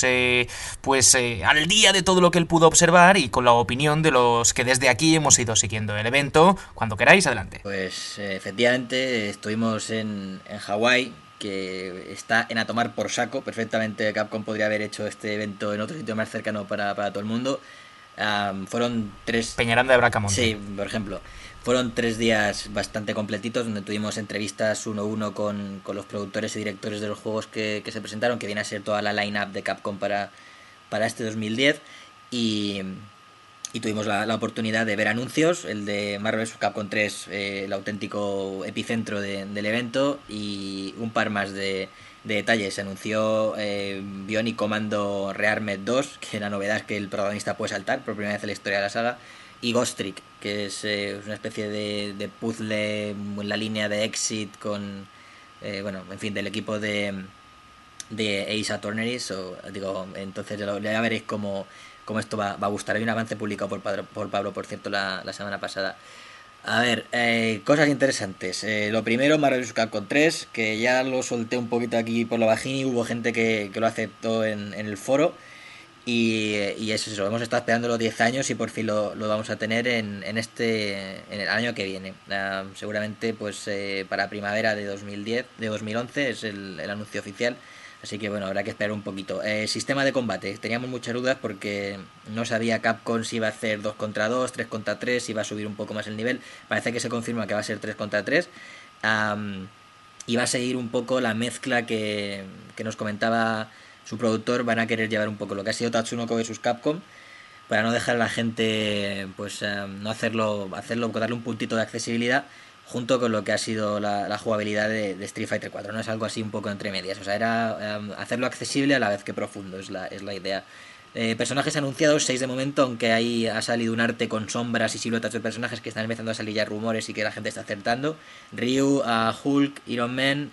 al día de todo lo que él pudo observar y con la opinión de los que desde aquí hemos ido siguiendo el evento. Cuando queráis, adelante. Pues efectivamente estuvimos en Hawái, que está en a tomar por saco. Perfectamente Capcom podría haber hecho este evento en otro sitio más cercano para todo el mundo. Fueron 3... Peñaranda de Bracamonte. Sí, por ejemplo. Fueron 3 días bastante completitos, donde tuvimos entrevistas 1-1 con los productores y directores de los juegos que se presentaron, que viene a ser toda la line-up de Capcom para este 2010. Y tuvimos la oportunidad de ver anuncios, el de Marvel vs. Capcom 3, el auténtico epicentro del evento, y un par más de detalles. Se anunció Bionic Commando Rearmed 2, que la novedad es que el protagonista puede saltar por primera vez en la historia de la saga, y Ghost Trick, que es una especie de puzzle en la línea de Exit con, en fin, del equipo de Ace Attorney. Entonces ya veréis cómo esto va a gustar. Hay un avance publicado por Pablo, por cierto, la semana pasada. A ver, cosas interesantes. Lo primero, Marvel vs. Capcom 3, que ya lo solté un poquito aquí por lo bajín y hubo gente que lo aceptó en el foro. Y eso, hemos estado esperando los 10 años y por fin lo vamos a tener en el año que viene. Seguramente pues para primavera de 2011 es el anuncio oficial. Así que bueno, habrá que esperar un poquito. Sistema de combate. Teníamos muchas dudas porque no sabía Capcom si iba a hacer 2 contra 2, 3 contra 3, si iba a subir un poco más el nivel. Parece que se confirma que va a ser 3 contra 3. Y va a seguir un poco la mezcla que nos comentaba su productor. Van a querer llevar un poco lo que ha sido Tatsunoko vs. Capcom, para no dejar a la gente pues no hacerlo, darle un puntito de accesibilidad, junto con lo que ha sido la jugabilidad de Street Fighter 4. No es algo así un poco entre medias, o sea, era hacerlo accesible a la vez que profundo, es la idea. Personajes anunciados, 6 de momento, aunque ahí ha salido un arte con sombras y siluetas de personajes que están empezando a salir ya rumores y que la gente está acertando. Ryu, Hulk, Iron Man,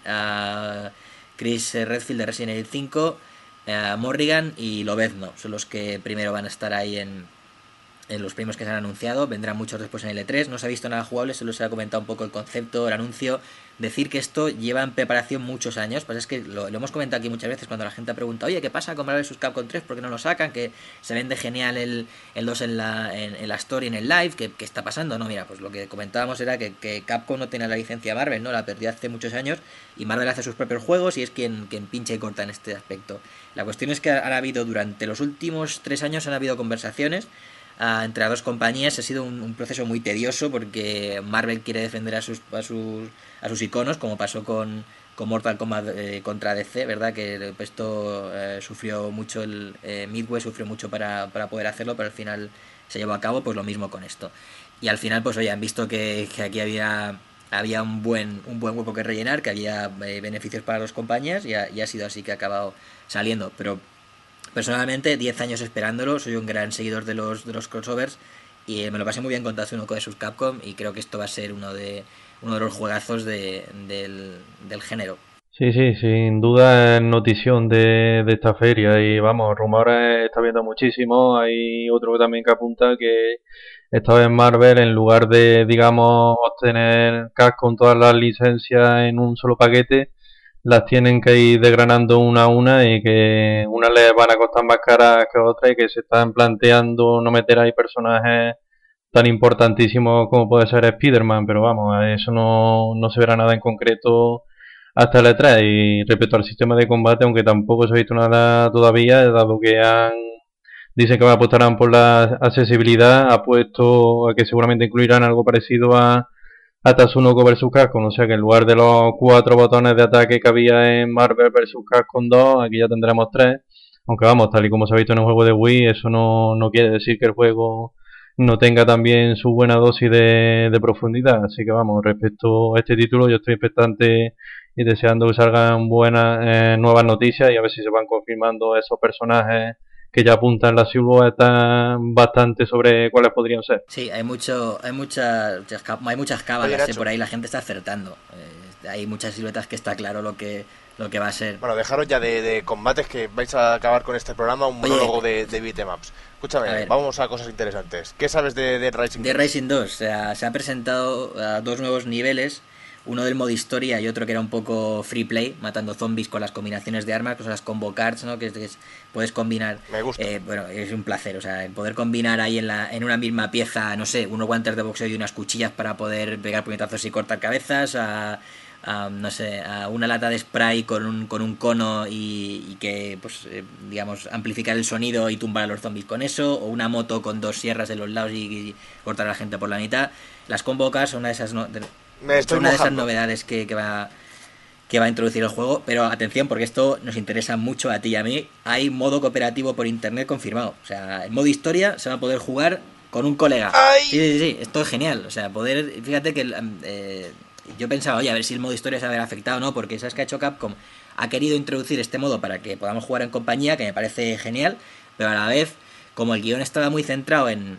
Chris Redfield de Resident Evil 5, Morrigan y Lobezno son los que primero van a estar ahí en los primos que se han anunciado. Vendrán muchos después en el E3. No se ha visto nada jugable, solo se ha comentado un poco el concepto, el anuncio. Decir que esto lleva en preparación muchos años, pues es que lo hemos comentado aquí muchas veces cuando la gente ha preguntado, oye, ¿qué pasa con Marvel vs. Capcom 3? ¿Por qué no lo sacan? Que se vende genial el 2 en la story, en el live. ¿Qué está pasando? No, mira, pues lo que comentábamos era que Capcom no tiene la licencia Marvel, ¿no? La perdió hace muchos años y Marvel hace sus propios juegos y es quien pincha y corta en este aspecto. La cuestión es que han habido, durante los últimos 3 años han habido conversaciones entre las dos compañías. Ha sido un proceso muy tedioso porque Marvel quiere defender a sus iconos, como pasó con Mortal Kombat contra DC, ¿verdad? Que esto sufrió mucho, Midway sufrió mucho para poder hacerlo, pero al final se llevó a cabo. Pues lo mismo con esto. Y al final, pues oye, han visto que aquí había un buen hueco que rellenar, que había beneficios para las compañías y ha sido así que ha acabado saliendo. Pero personalmente, 10 años esperándolo, soy un gran seguidor de los crossovers y me lo pasé muy bien con Tatsunoko vs. Capcom y creo que esto va a ser uno de los juegazos del género. Sí, sin duda es notición de esta feria y vamos, rumores está viendo muchísimo. Hay otro también que apunta que esta vez Marvel, en lugar de, digamos, obtener Capcom todas las licencias en un solo paquete, las tienen que ir desgranando una a una y que unas les van a costar más caras que otras y que se están planteando no meter ahí personajes tan importantísimos como puede ser Spider-Man, pero vamos, a eso no se verá nada en concreto hasta el E3. Y respecto al sistema de combate, aunque tampoco se ha visto nada todavía, dado que dicen que apostarán por la accesibilidad, apuesto a que seguramente incluirán algo parecido a Tatsunoko vs. Capcom, o sea que en lugar de los 4 botones de ataque que había en Marvel vs. Capcom 2, aquí ya tendremos 3, aunque vamos, tal y como se ha visto en el juego de Wii, eso no quiere decir que el juego no tenga también su buena dosis de profundidad. Así que vamos, respecto a este título yo estoy expectante y deseando que salgan buenas nuevas noticias y a ver si se van confirmando esos personajes que ya apuntan la silueta bastante sobre cuáles podrían ser. Sí, hay muchas cábalas por ahí, la gente está acertando. Hay muchas siluetas que está claro lo que va a ser. Bueno, dejaros ya de combates, que vais a acabar con este programa un monólogo de beatemaps. Escúchame, vamos a cosas interesantes. ¿Qué sabes de Dead Rising 2? Dead Rising 2, o sea, se ha presentado 2 nuevos niveles. Uno del modo historia y otro que era un poco free play, matando zombies con las combinaciones de armas, las combo cards, ¿no? Que puedes combinar. Me gusta. Bueno, es un placer, o sea, el poder combinar ahí en una misma pieza, no sé, unos guantes de boxeo y unas cuchillas para poder pegar puñetazos y cortar cabezas, no sé, a una lata de spray con un cono y que, pues, digamos, amplificar el sonido y tumbar a los zombies con eso, o una moto con 2 sierras en los lados y cortar a la gente por la mitad. Las combo cards son una de esas novedades que va a introducir el juego, pero atención, porque esto nos interesa mucho a ti y a mí. Hay modo cooperativo por internet confirmado, o sea, el modo historia se va a poder jugar con un colega. ¡Ay! Sí, esto es genial, o sea, fíjate que yo pensaba, oye, a ver si el modo historia se va a ver afectado o no, porque sabes que ha hecho Capcom, ha querido introducir este modo para que podamos jugar en compañía, que me parece genial, pero a la vez, como el guión estaba muy centrado en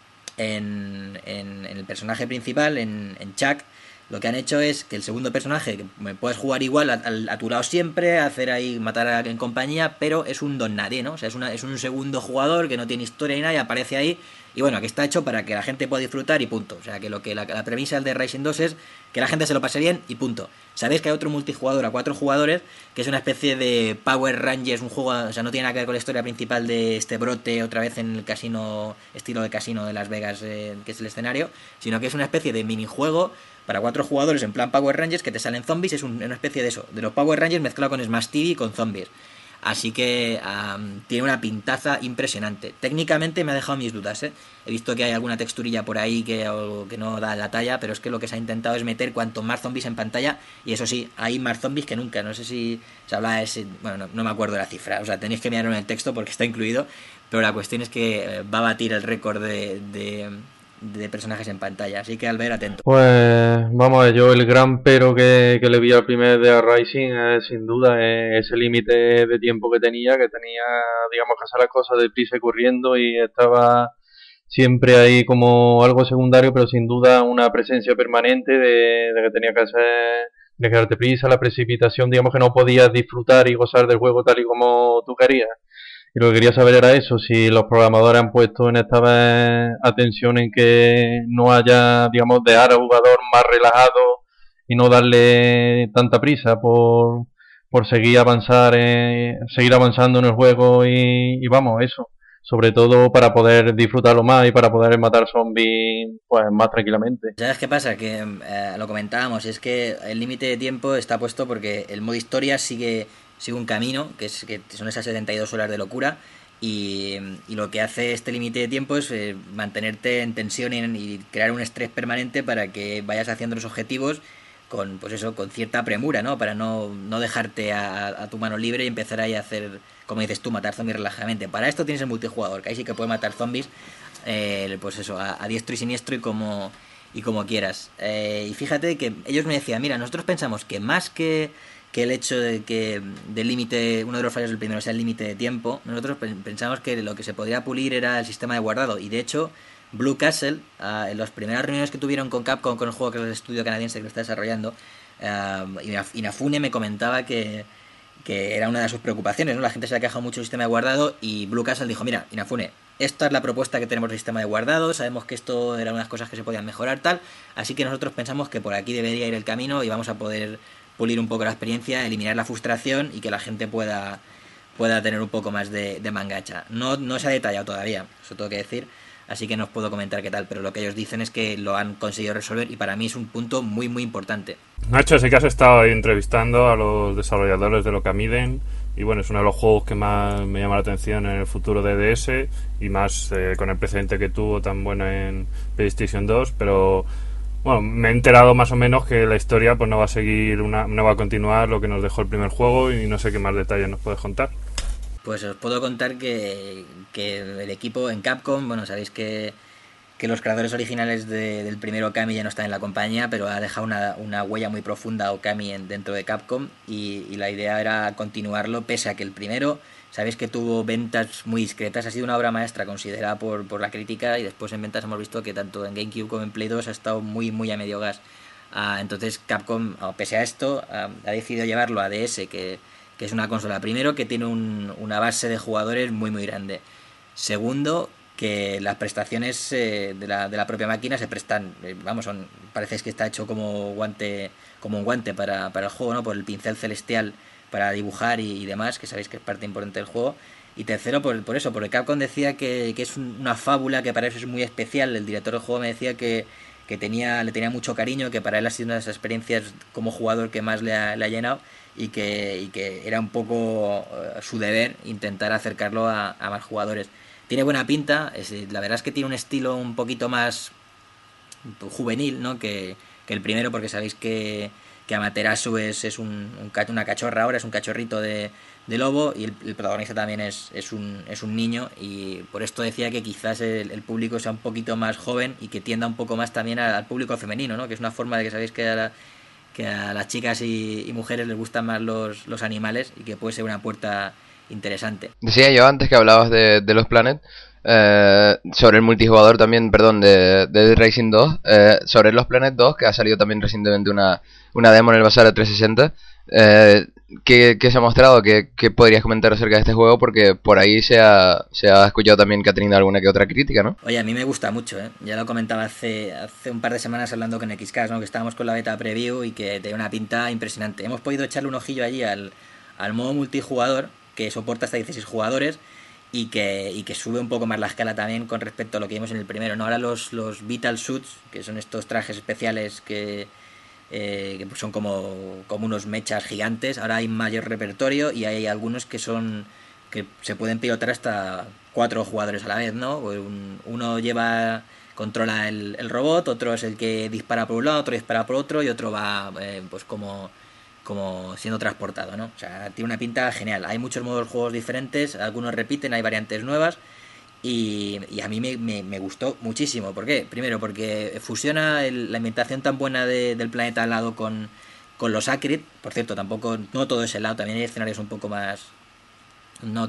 el personaje principal, en Chuck, lo que han hecho es que el segundo personaje, que puedes jugar igual a tu lado siempre, hacer ahí, matar en compañía, pero es un don nadie, ¿no? O sea, es un segundo jugador que no tiene historia ni nada y aparece ahí. Y bueno, aquí está hecho para que la gente pueda disfrutar y punto. O sea, que la premisa de Rising 2 es que la gente se lo pase bien y punto. Sabéis que hay otro multijugador a 4 jugadores, que es una especie de Power Rangers, un juego, o sea, no tiene nada que ver con la historia principal de este brote otra vez en el casino, estilo de casino de Las Vegas, que es el escenario, sino que es una especie de minijuego para 4 jugadores en plan Power Rangers, que te salen zombies, es una especie de eso, de los Power Rangers mezclado con Smash TV y con zombies. Así que tiene una pintaza impresionante. Técnicamente me ha dejado mis dudas, ¿eh? He visto que hay alguna texturilla por ahí que no da la talla, pero es que lo que se ha intentado es meter cuanto más zombies en pantalla, y eso sí, hay más zombies que nunca. No sé si se habla de ese, bueno, no me acuerdo de la cifra, o sea, tenéis que mirarlo en el texto porque está incluido, pero la cuestión es que va a batir el récord de personajes en pantalla, así que al ver, atento. Pues vamos a ver, yo el gran pero que le vi al primer de Rising es sin duda ese límite de tiempo que tenía, digamos, que hacer las cosas deprisa y corriendo, y estaba siempre ahí como algo secundario, pero sin duda una presencia permanente de que tenía que hacer, de que darte prisa, la precipitación, digamos que no podías disfrutar y gozar del juego tal y como tú querías. Y lo que quería saber era eso, si los programadores han puesto en esta vez atención en que no haya, digamos, dejar al jugador más relajado y no darle tanta prisa por seguir avanzando en el juego y vamos, eso. Sobre todo para poder disfrutarlo más y para poder matar zombies pues más tranquilamente. ¿Sabes qué pasa? Que lo comentábamos, es que el límite de tiempo está puesto porque el modo historia sigue un camino, que son esas 72 horas de locura, y lo que hace este límite de tiempo es mantenerte en tensión y crear un estrés permanente para que vayas haciendo los objetivos con cierta premura, ¿no? Para no dejarte a tu mano libre y empezar ahí a hacer, como dices tú, matar zombies relajadamente. Para esto tienes el multijugador, que ahí sí que puedes matar zombies, a diestro y siniestro y como quieras. Y fíjate que ellos me decían, mira, nosotros pensamos que más que el hecho de que del límite, uno de los fallos del primero sea el límite de tiempo, nosotros pensamos que lo que se podría pulir era el sistema de guardado, y de hecho Blue Castle, en las primeras reuniones que tuvieron con Capcom, con el juego que es el estudio canadiense que lo está desarrollando, Inafune me comentaba que era una de sus preocupaciones, ¿no? La gente se ha quejado mucho del sistema de guardado, y Blue Castle dijo, mira, Inafune, esta es la propuesta que tenemos del sistema de guardado, sabemos que esto eran unas cosas que se podían mejorar, tal, así que nosotros pensamos que por aquí debería ir el camino y vamos a poder pulir un poco la experiencia, eliminar la frustración y que la gente pueda tener un poco más de mangacha. No se ha detallado todavía, eso tengo que decir, así que no os puedo comentar qué tal, pero lo que ellos dicen es que lo han conseguido resolver y para mí es un punto muy muy importante. Nacho, sí que has estado ahí entrevistando a los desarrolladores de Lokamiden, y bueno, es uno de los juegos que más me llama la atención en el futuro de DS, y más con el precedente que tuvo tan bueno en PlayStation 2, pero bueno, me he enterado más o menos que la historia pues no va a seguir, no va a continuar lo que nos dejó el primer juego, y no sé qué más detalles nos puedes contar. Pues os puedo contar que el equipo en Capcom, bueno, sabéis que los creadores originales del primer Okami ya no están en la compañía, pero ha dejado una huella muy profunda Okami dentro de Capcom, y la idea era continuarlo, pese a que el primero, sabéis que tuvo ventas muy discretas, ha sido una obra maestra considerada por la crítica, y después en ventas hemos visto que tanto en GameCube como en Play 2 ha estado muy muy a medio gas. Entonces Capcom, pese a esto, ha decidido llevarlo a DS, que es una consola, primero, que tiene una base de jugadores muy muy grande, segundo, que las prestaciones de la propia máquina se prestan, parece que está hecho como un guante para el juego, ¿no? Por el pincel celestial para dibujar y demás, que sabéis que es parte importante del juego. Y tercero, por eso, porque Capcom decía que es una fábula que para eso es muy especial. El director del juego me decía que le tenía mucho cariño, que para él ha sido una de esas experiencias como jugador que más le ha llenado, y que era un poco su deber intentar acercarlo a más jugadores. Tiene buena pinta, la verdad es que tiene un estilo un poquito más juvenil, ¿no? que el primero, porque sabéis que Amaterasu es una cachorra ahora, es un cachorrito de lobo, y el protagonista también es un niño, y por esto decía que quizás el público sea un poquito más joven y que tienda un poco más también al público femenino, ¿no? Que es una forma de que sabéis que que a las chicas y mujeres les gustan más los animales y que puede ser una puerta interesante. Decía yo antes que hablabas de los Planet, sobre el multijugador también, perdón, de Dead Racing 2, sobre los Planet 2, que ha salido también recientemente una demo en el Bazar de 360. ¿Qué se ha mostrado? ¿Qué podrías comentar acerca de este juego? Porque por ahí se ha escuchado también que ha tenido alguna que otra crítica, ¿no? Oye, a mí me gusta mucho, ¿eh? Ya lo comentaba hace un par de semanas hablando con XCast, ¿no? Que estábamos con la beta preview y que tenía una pinta impresionante. Hemos podido echarle un ojillo allí al modo multijugador, que soporta hasta 16 jugadores y que sube un poco más la escala también con respecto a lo que vimos en el primero, ¿no? Ahora los Vital Suits, que son estos trajes especiales que son como unos mechas gigantes. Ahora hay mayor repertorio y hay algunos que se pueden pilotar hasta 4 jugadores a la vez, ¿no? Uno controla el robot, otro es el que dispara por un lado, otro dispara por otro y otro va pues como siendo transportado, ¿no? O sea, tiene una pinta genial. Hay muchos modos de juegos diferentes, algunos repiten, hay variantes nuevas. Y a mí me gustó muchísimo. ¿Por qué? Primero, porque fusiona la ambientación tan buena del planeta al lado con los Acrid. Por cierto, no todo es helado, también hay escenarios un poco más... No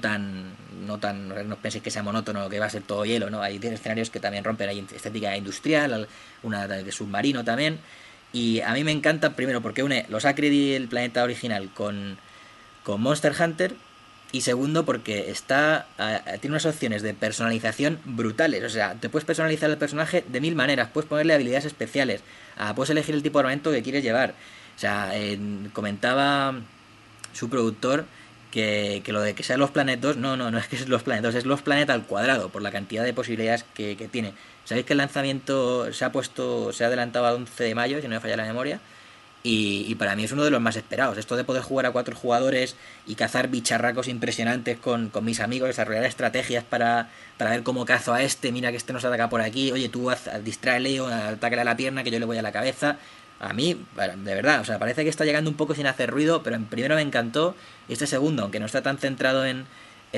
penséis que sea monótono, que va a ser todo hielo, ¿no? Hay escenarios que también rompen, hay estética industrial, una de submarino también. Y a mí me encanta, primero, porque une los Acrid y el planeta original con Monster Hunter. Y segundo, porque tiene unas opciones de personalización brutales. O sea, te puedes personalizar el personaje de 1000 maneras. Puedes ponerle habilidades especiales. Puedes elegir el tipo de armamento que quieres llevar. O sea, comentaba su productor que lo de que sean los Planet 2, no es que sean los Planet 2, es los Planet al cuadrado, por la cantidad de posibilidades que tiene. Sabéis que el lanzamiento se ha adelantado al 11 de mayo, si no me falla la memoria. Y para mí es uno de los más esperados. Esto de poder jugar a 4 jugadores y cazar bicharracos impresionantes con mis amigos, desarrollar estrategias para ver cómo cazo a este, mira que este nos ataca por aquí, oye, tú distráele o atácale a la pierna que yo le voy a la cabeza. A mí, de verdad, o sea, parece que está llegando un poco sin hacer ruido, pero en primero me encantó. Y este segundo, aunque no está tan centrado en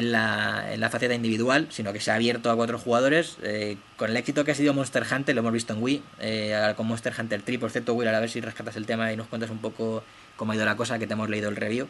la faceta individual, sino que se ha abierto a 4 jugadores, con el éxito que ha sido Monster Hunter, lo hemos visto en Wii, con Monster Hunter 3, por cierto, Will, a ver si rescatas el tema y nos cuentas un poco cómo ha ido la cosa, que te hemos leído el review.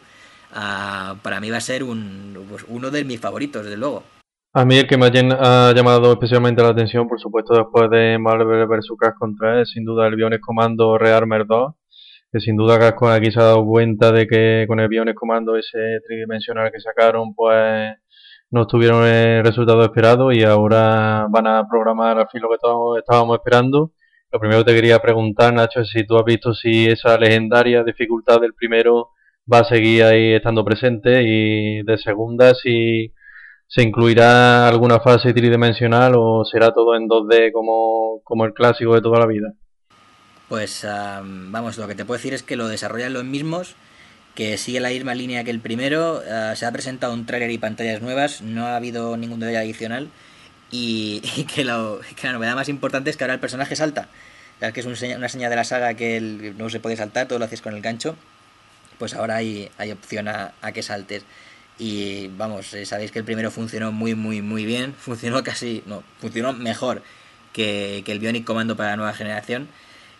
Para mí va a ser uno de mis favoritos, desde luego. A mí el que me ha llamado especialmente la atención, por supuesto, después de Marvel vs. Capcom 3, es sin duda el Biones Commando Rearmer 2, que sin duda Capcom aquí se ha dado cuenta de que con el Biones Commando ese tridimensional que sacaron, pues no tuvieron el resultado esperado y ahora van a programar al fin lo que todos estábamos esperando. Lo primero que te quería preguntar, Nacho, es si tú has visto si esa legendaria dificultad del primero va a seguir ahí estando presente, y de segunda, si se incluirá alguna fase tridimensional o será todo en 2D como el clásico de toda la vida. Pues vamos, lo que te puedo decir es que lo desarrollan los mismos, que sigue la misma línea que el primero. Se ha presentado un tráiler y pantallas nuevas, no ha habido ningún detalle adicional, y que la novedad más importante es que ahora el personaje salta. Ya que es una señal de la saga que no se puede saltar, todo lo haces con el gancho, pues ahora hay opción a que saltes. Y vamos, sabéis que el primero funcionó muy muy muy bien, funcionó mejor que el Bionic Commando para la nueva generación.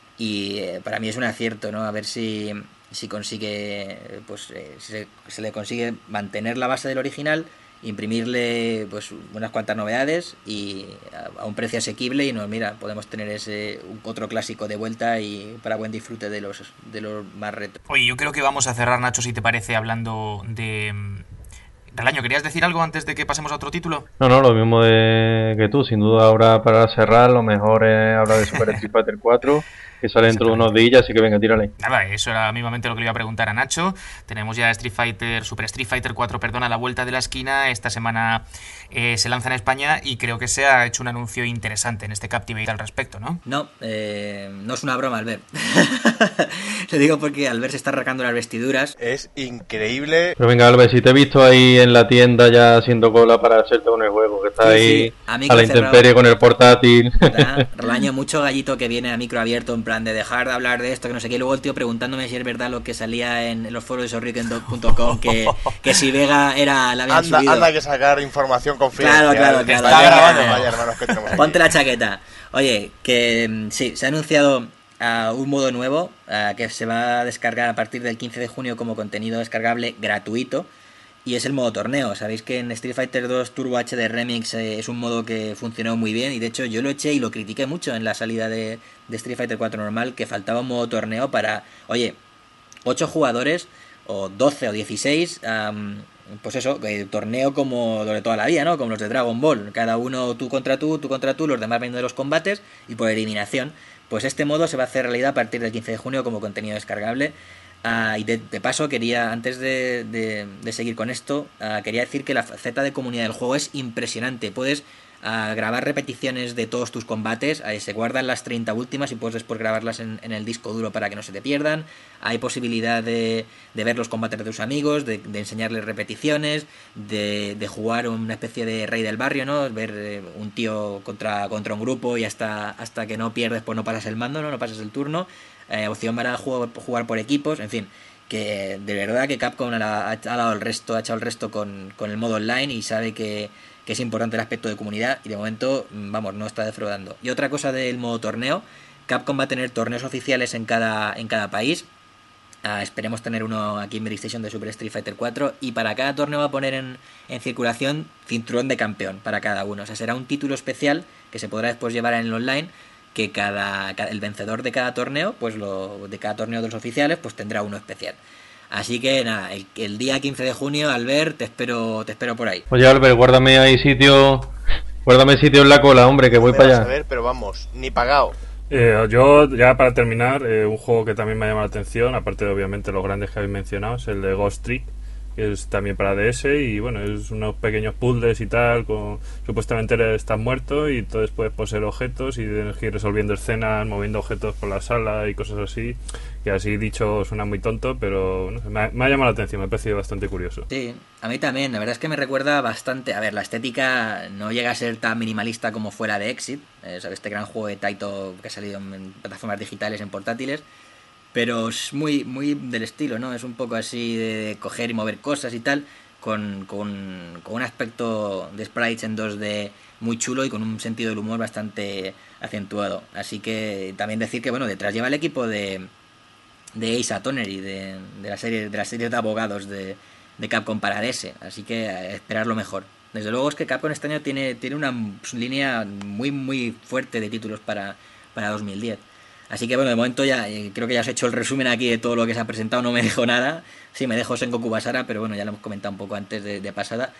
Y para mí es un acierto, ¿no? A ver si consigue, pues si se le consigue mantener la base del original, imprimirle pues unas cuantas novedades y a un precio asequible, y podemos tener ese otro clásico de vuelta y para buen disfrute de los más retro. Oye, yo creo que vamos a cerrar, Nacho, si te parece, hablando de... Relaño, ¿querías decir algo antes de que pasemos a otro título? No, lo mismo que tú. Sin duda ahora, para cerrar, lo mejor es hablar de Super Street Fighter 4, que sale dentro de unos días, así que venga, tírale. Nada, eso era mismamente lo que le iba a preguntar a Nacho. Tenemos ya Super Street Fighter 4, a la vuelta de la esquina. Esta semana se lanza en España y creo que se ha hecho un anuncio interesante en este Captivate al respecto, ¿no? No es una broma, Albert. Lo digo porque Albert se está arrancando las vestiduras. Es increíble. Pero venga, Albert, si te he visto ahí en la tienda ya haciendo cola para hacerte con el juego, que está ahí a la intemperie con el portátil. Relaño, mucho gallito que viene a micro abierto en plan de dejar de hablar de esto, que no sé qué. Y luego el tío preguntándome si es verdad lo que salía en los foros de sorriken.com, que si Vega la habían subido. Anda que sacar información confidencial. Claro. Está grabado. Vaya, hermanos, que tenemos aquí. Ponte la chaqueta. Oye, que sí, se ha anunciado un modo nuevo que se va a descargar a partir del 15 de junio como contenido descargable gratuito, y es el modo torneo. Sabéis que en Street Fighter 2 Turbo HD Remix es un modo que funcionó muy bien, y de hecho yo lo eché y lo critiqué mucho en la salida de Street Fighter 4 normal, que faltaba un modo torneo para, oye, 8 jugadores o 12 o 16, pues eso, torneo como lo de toda la vida, ¿no? Como los de Dragon Ball, cada uno tú contra tú, los demás viendo de los combates y por eliminación. Pues este modo se va a hacer realidad a partir del 15 de junio como contenido descargable. Y de paso quería, antes de seguir con esto, quería decir que la faceta de comunidad del juego es impresionante. Puedes grabar repeticiones de todos tus combates, se guardan las 30 últimas y puedes después grabarlas en el disco duro para que no se te pierdan. Hay posibilidad de ver los combates de tus amigos, de enseñarles repeticiones, de jugar una especie de rey del barrio, ¿no? Ver un tío contra un grupo y hasta que no pierdes pues no pasas el mando, no pasas el turno. Opción para jugar por equipos, en fin, que de verdad que Capcom ha echado el resto con el modo online, y sabe que es importante el aspecto de comunidad, y de momento, vamos, no está defraudando. Y otra cosa del modo torneo, Capcom va a tener torneos oficiales en cada país. Esperemos tener uno aquí en Mary Station de Super Street Fighter 4, y para cada torneo va a poner en circulación cinturón de campeón para cada uno. O sea, será un título especial que se podrá después llevar en el online, que el vencedor de cada torneo, pues de cada torneo de los oficiales, pues tendrá uno especial. Así que nada, el día 15 de junio, Albert, te espero por ahí. Oye, Albert, guárdame sitio en la cola, hombre, que voy para allá. A ver, pero vamos, ni pagado. Yo, ya para terminar, un juego que también me ha llamado la atención, aparte de obviamente los grandes que habéis mencionado, es el de Ghost Trick, que es también para DS, y bueno, es unos pequeños puzzles y tal, supuestamente estás muerto y entonces puedes poseer objetos y tienes que ir resolviendo escenas, moviendo objetos por la sala y cosas así, que así dicho suena muy tonto, pero no sé, me ha llamado la atención, me ha parecido bastante curioso. Sí, a mí también, la verdad es que me recuerda bastante, a ver, la estética no llega a ser tan minimalista como fuera de Exit, este gran juego de Taito que ha salido en plataformas digitales, en portátiles, pero es muy del estilo, ¿no? Es un poco así de coger y mover cosas y tal, con un aspecto de sprites en 2D muy chulo y con un sentido del humor bastante acentuado. Así que también decir que, bueno, detrás lleva el equipo de Ace Attorney, de la serie de abogados de Capcom para DS, así que esperar lo mejor. Desde luego es que Capcom este año tiene una línea muy fuerte de títulos para 2010. Así que bueno, de momento ya creo que ya os he hecho el resumen aquí de todo lo que se ha presentado, no me dejo nada. Sí, me dejo Sengoku Basara, pero bueno, ya lo hemos comentado un poco antes de pasada.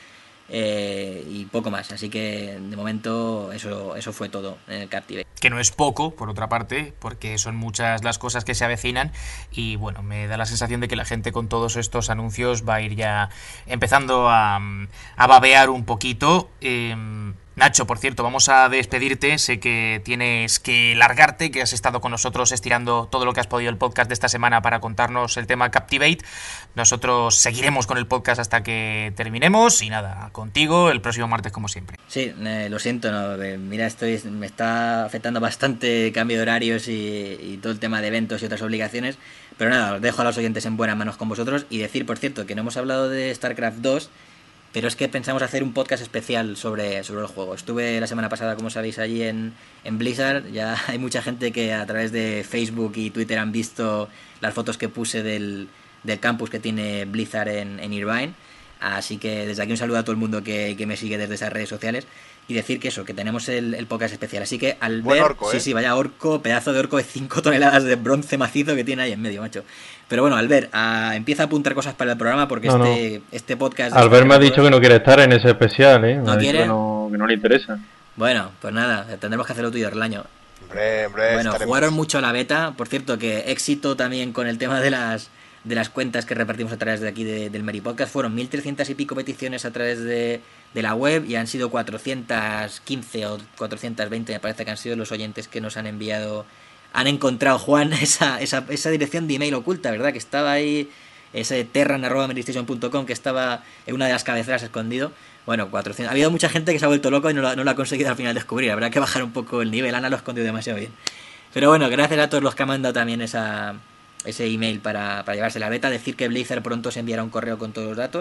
Y poco más, así que de momento eso fue todo en el Captivate. Que no es poco, por otra parte, porque son muchas las cosas que se avecinan, y bueno, me da la sensación de que la gente con todos estos anuncios va a ir ya empezando a babear un poquito. Nacho, por cierto, vamos a despedirte. Sé que tienes que largarte, que has estado con nosotros estirando todo lo que has podido el podcast de esta semana para contarnos el tema Captivate. Nosotros seguiremos con el podcast hasta que terminemos, y nada, contigo el próximo martes como siempre. Sí, lo siento, no, mira, me está afectando bastante cambio de horarios y todo el tema de eventos y otras obligaciones, pero nada, os dejo a los oyentes en buenas manos con vosotros. Y decir, por cierto, que no hemos hablado de StarCraft 2, pero es que pensamos hacer un podcast especial sobre el juego. Estuve la semana pasada, como sabéis, allí en Blizzard. Ya hay mucha gente que a través de Facebook y Twitter han visto las fotos que puse del campus que tiene Blizzard en Irvine. Así que desde aquí un saludo a todo el mundo que me sigue desde esas redes sociales. Y decir que tenemos el podcast especial. Así que al ver... orco, sí, vaya orco, pedazo de orco de 5 toneladas de bronce macizo que tiene ahí en medio, macho. Pero bueno, Albert, empieza a apuntar cosas para el programa, porque este podcast... Albert me ha dicho que no quiere estar en ese especial, ¿eh? ¿No quiere? Que no le interesa. Bueno, pues nada, tendremos que hacerlo tuyo, Erlaño. Hombre, bueno, jugaron mucho a la beta. Por cierto, que éxito también con el tema de las cuentas que repartimos a través de aquí del Meri Podcast. Fueron 1300 y pico peticiones a través de la web, y han sido 415 o 420, me parece que han sido los oyentes que nos han enviado. Han encontrado, Juan, esa dirección de email oculta, ¿verdad? Que estaba ahí, ese terran@meristation.com, que estaba en una de las cabeceras escondido. Bueno, 400. Ha habido mucha gente que se ha vuelto loco y no lo ha conseguido al final descubrir. Habrá que bajar un poco el nivel. Ana lo ha escondido demasiado bien. Pero bueno, gracias a todos los que han mandado también ese email para llevarse la beta. Decir que Blizzard pronto se enviará un correo con todos los datos.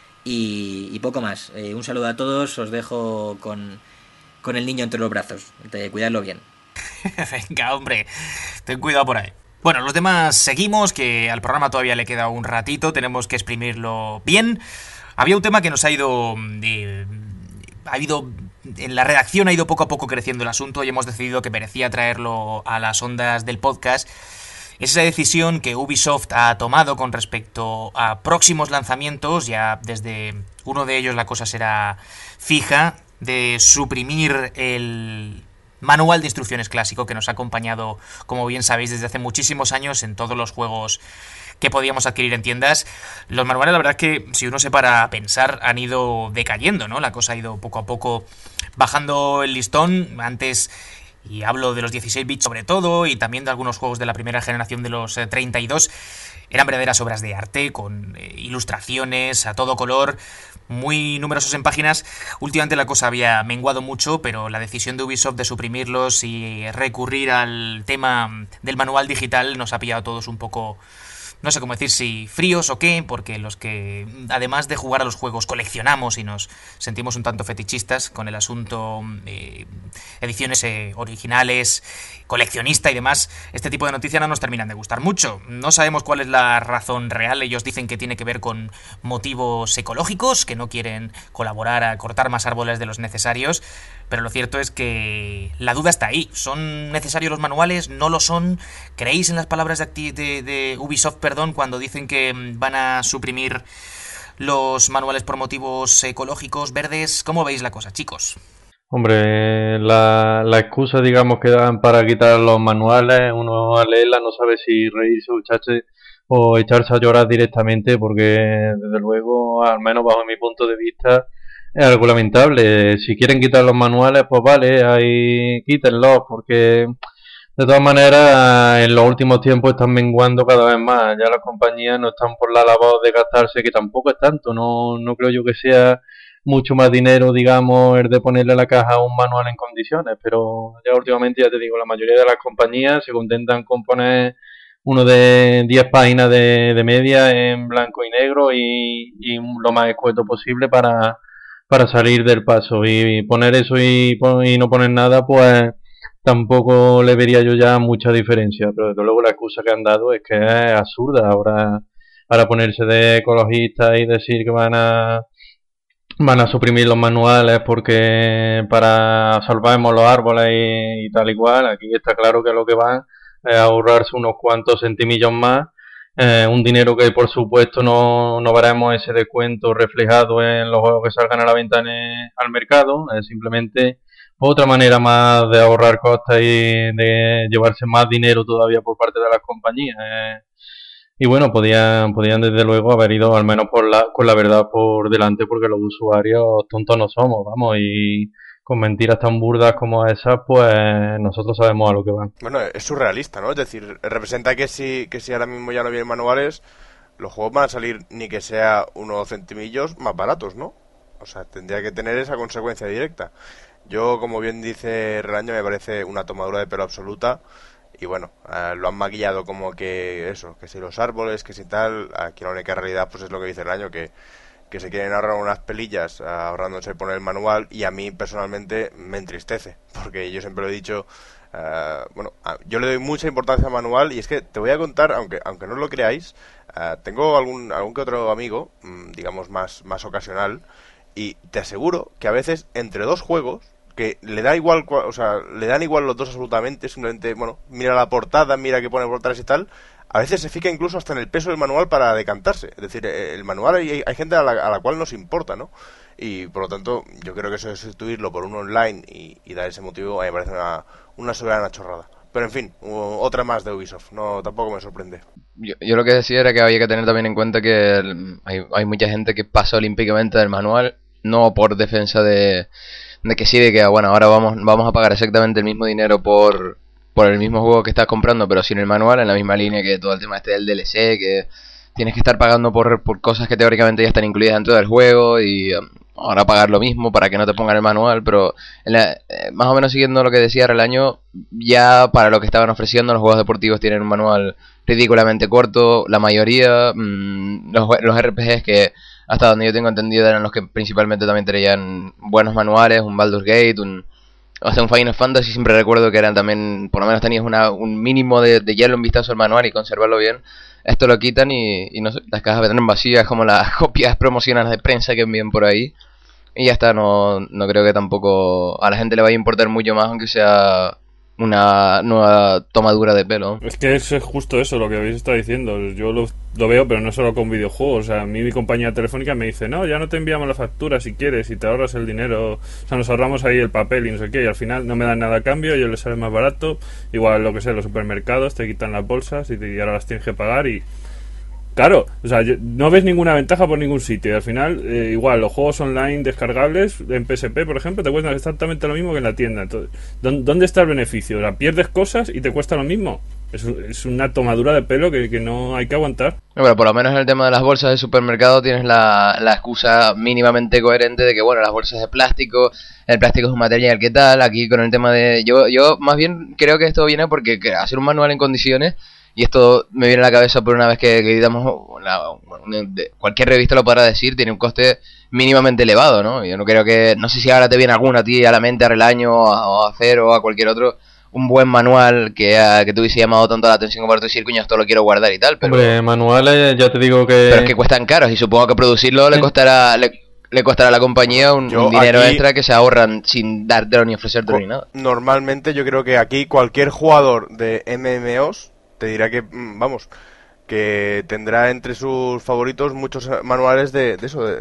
Y poco más. Un saludo a todos. Os dejo con el niño entre los brazos. Cuidadlo bien. Venga, hombre, ten cuidado por ahí. Bueno, los demás seguimos, que al programa todavía le queda un ratito, tenemos que exprimirlo bien. Había un tema que nos ha ido... en la redacción ha ido poco a poco creciendo el asunto y hemos decidido que merecía traerlo a las ondas del podcast. Es esa decisión que Ubisoft ha tomado con respecto a próximos lanzamientos, ya desde uno de ellos la cosa será fija, de suprimir el manual de instrucciones clásico que nos ha acompañado, como bien sabéis, desde hace muchísimos años en todos los juegos que podíamos adquirir en tiendas. Los manuales, la verdad es que, si uno se para a pensar, han ido decayendo, ¿no? La cosa ha ido poco a poco bajando el listón. Antes, y hablo de los 16 bits sobre todo, y también de algunos juegos de la primera generación de los 32, eran verdaderas obras de arte, con ilustraciones a todo color, muy numerosos en páginas. Últimamente la cosa había menguado mucho, pero la decisión de Ubisoft de suprimirlos y recurrir al tema del manual digital nos ha pillado a todos un poco... No sé cómo decir, si fríos o qué, porque los que, además de jugar a los juegos, coleccionamos y nos sentimos un tanto fetichistas con el asunto ediciones originales, coleccionista y demás, este tipo de noticias no nos terminan de gustar mucho. No sabemos cuál es la razón real. Ellos dicen que tiene que ver con motivos ecológicos, que no quieren colaborar a cortar más árboles de los necesarios, pero lo cierto es que la duda está ahí. ¿Son necesarios los manuales? ¿No lo son? ¿Creéis en las palabras de Ubisoft, cuando dicen que van a suprimir los manuales por motivos ecológicos, verdes? ¿Cómo veis la cosa, chicos? Hombre, la excusa, digamos, que dan para quitar los manuales, uno al leerla no sabe si reírse o echarse a llorar directamente, porque desde luego, al menos bajo mi punto de vista, es algo lamentable. Si quieren quitar los manuales, pues vale, ahí quítenlos, porque de todas maneras en los últimos tiempos están menguando cada vez más. Ya las compañías no están por la labor de gastarse, que tampoco es tanto, no creo yo que sea mucho más dinero, digamos, el de ponerle a la caja un manual en condiciones, pero ya últimamente, ya te digo, la mayoría de las compañías se contentan con poner uno de 10 páginas de media en blanco y negro y lo más escueto posible para salir del paso, y poner eso y no poner nada, pues tampoco le vería yo ya mucha diferencia. Pero desde luego la excusa que han dado es que es absurda. Ahora, para ponerse de ecologistas y decir que van a suprimir los manuales porque para salvemos los árboles y tal y cual, aquí está claro que lo que van es ahorrarse unos cuantos centimillos más, un dinero que por supuesto no veremos ese descuento reflejado en los juegos que salgan a la venta al mercado. Es simplemente otra manera más de ahorrar costes y de llevarse más dinero todavía por parte de las compañías. Y bueno, podían desde luego haber ido al menos con la verdad por delante, porque los usuarios tontos no somos, vamos, y con mentiras tan burdas como esas, pues nosotros sabemos a lo que van. Bueno, es surrealista, ¿no? Es decir, representa que si ahora mismo ya no vienen manuales, los juegos van a salir ni que sea unos centimillos más baratos, ¿no? O sea, tendría que tener esa consecuencia directa. Yo, como bien dice Relaño, me parece una tomadura de pelo absoluta. Y bueno, lo han maquillado como que eso, que si los árboles, que si tal. Aquí la única realidad pues es lo que dice Relaño, que se quieren ahorrar unas pelillas ahorrándose poner el manual, y a mí personalmente me entristece, porque yo siempre lo he dicho, yo le doy mucha importancia al manual, y es que te voy a contar, aunque no lo creáis, tengo algún que otro amigo, digamos más ocasional, y te aseguro que a veces entre dos juegos que le dan igual los dos absolutamente, simplemente, bueno, mira la portada, mira que pone por atrás y tal, a veces se fija incluso hasta en el peso del manual para decantarse. Es decir, el manual hay gente a la cual nos importa, ¿no? Y por lo tanto, yo creo que eso de sustituirlo por uno online y dar ese motivo, a mí me parece una soberana chorrada. Pero en fin, otra más de Ubisoft, no, tampoco me sorprende. Yo lo que decía era que había que tener también en cuenta que hay mucha gente que pasa olímpicamente del manual, no por defensa de que sí, de que bueno, ahora vamos a pagar exactamente el mismo dinero por el mismo juego que estás comprando, pero sin el manual, en la misma línea que todo el tema del DLC, que tienes que estar pagando por cosas que teóricamente ya están incluidas dentro del juego, y ahora pagar lo mismo para que no te pongan el manual. Pero más o menos siguiendo lo que decía Relaño, ya para lo que estaban ofreciendo, los juegos deportivos tienen un manual ridículamente corto, la mayoría. Los RPGs, que hasta donde yo tengo entendido eran los que principalmente también traían buenos manuales, un Baldur's Gate, un O sea, un Final Fantasy siempre recuerdo que eran también, por lo menos tenías un mínimo de hielo un vistazo al manual y conservarlo bien. Esto lo quitan y no sé, las cajas vendrán vacías como las copias promocionales de prensa que envían por ahí. Y ya está, no creo que tampoco a la gente le vaya a importar mucho más, aunque sea una nueva tomadura de pelo. Es que es justo eso lo que habéis estado diciendo. Yo lo veo, pero no solo con videojuegos. O sea, a mí mi compañía telefónica me dice, no, ya no te enviamos la factura si quieres y te ahorras el dinero. O sea, nos ahorramos ahí el papel y no sé qué. Y al final no me dan nada a cambio, yo les sale más barato. Igual, lo que sé, los supermercados te quitan las bolsas y ahora las tienes que pagar y... Claro, o sea, no ves ninguna ventaja por ningún sitio. Y al final, igual, los juegos online descargables en PSP, por ejemplo, te cuestan exactamente lo mismo que en la tienda. Entonces, ¿dónde está el beneficio? O sea, pierdes cosas y te cuesta lo mismo. Es una tomadura de pelo que no hay que aguantar. Bueno, por lo menos en el tema de las bolsas de supermercado tienes la excusa mínimamente coherente de que, bueno, las bolsas de plástico, el plástico es un material que tal. Aquí con el tema de... Yo más bien creo que esto viene porque hacer un manual en condiciones... Y esto me viene a la cabeza por una vez que editamos cualquier revista lo podrá decir, tiene un coste mínimamente elevado, ¿no? Yo no creo que, no sé si ahora te viene alguna a ti a la mente, a Relaño o a Cero o a cualquier otro, un buen manual que te hubiese llamado tanto la atención como para decir, coño, esto lo quiero guardar y tal, pero... Hombre, manuales ya te digo que... Pero es que cuestan caros y supongo que producirlo le costará a la compañía un dinero extra que se ahorran sin dártelo ni ofrecértelo ni nada. Normalmente yo creo que aquí cualquier jugador de MMOs te dirá que, vamos, que tendrá entre sus favoritos muchos manuales de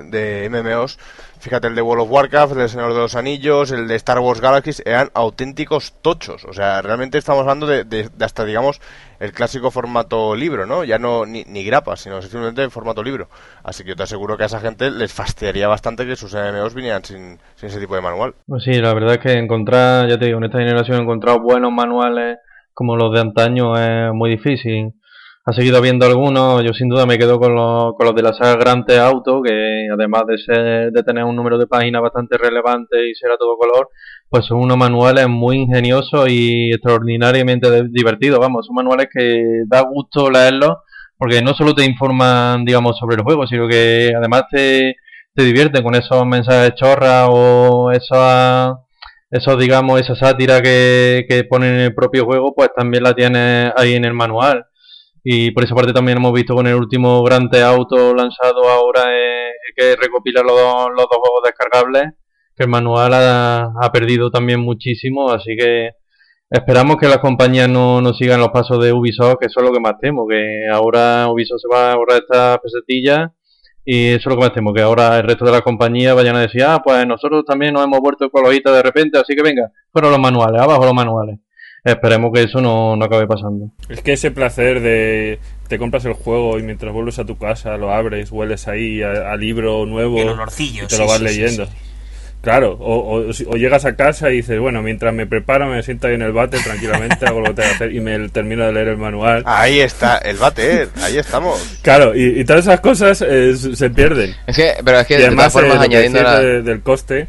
MMOs. Fíjate, el de World of Warcraft, el de Señor de los Anillos, el de Star Wars Galaxies, eran auténticos tochos. O sea, realmente estamos hablando de hasta, digamos, el clásico formato libro, ¿no? Ya no ni grapas, sino simplemente en formato libro. Así que yo te aseguro que a esa gente les fastidiaría bastante que sus MMOs vinieran sin ese tipo de manual. Pues sí, la verdad es que encontrar, ya te digo, en esta generación encontrar buenos manuales como los de antaño es muy difícil. Ha seguido habiendo algunos, yo sin duda me quedo con los de la saga Grand Theft Auto, que además de tener un número de páginas bastante relevante y ser a todo color, pues son unos manuales muy ingeniosos y extraordinariamente divertidos. Vamos, son manuales que da gusto leerlos, porque no solo te informan, digamos, sobre el juego, sino que además te divierten con esos mensajes chorras o eso, digamos, esa sátira que ponen en el propio juego, pues también la tienes ahí en el manual. Y por esa parte también hemos visto con el último Grand Theft Auto lanzado ahora, que recopila los dos juegos descargables, que el manual ha perdido también muchísimo, así que esperamos que las compañías no sigan los pasos de Ubisoft, que eso es lo que más temo, que ahora Ubisoft se va a ahorrar estas pesetillas y eso es lo que más temo, que ahora el resto de las compañías vayan a decir, pues nosotros también nos hemos vuelto ecologistas de repente, así que venga, fueron los manuales, abajo los manuales. Esperemos que eso no acabe pasando. Es que ese placer de te compras el juego y mientras vuelves a tu casa lo abres, hueles ahí a libro nuevo el olorcillo, y te lo vas leyendo. Sí. Claro, o llegas a casa y dices, bueno, mientras me preparo, me siento ahí en el váter tranquilamente, hago lo que tengo que hacer y me termino de leer el manual. Ahí está, el váter, ahí estamos. Claro, y todas esas cosas se pierden. Pero es que y además, de todas formas, añadiendo del coste,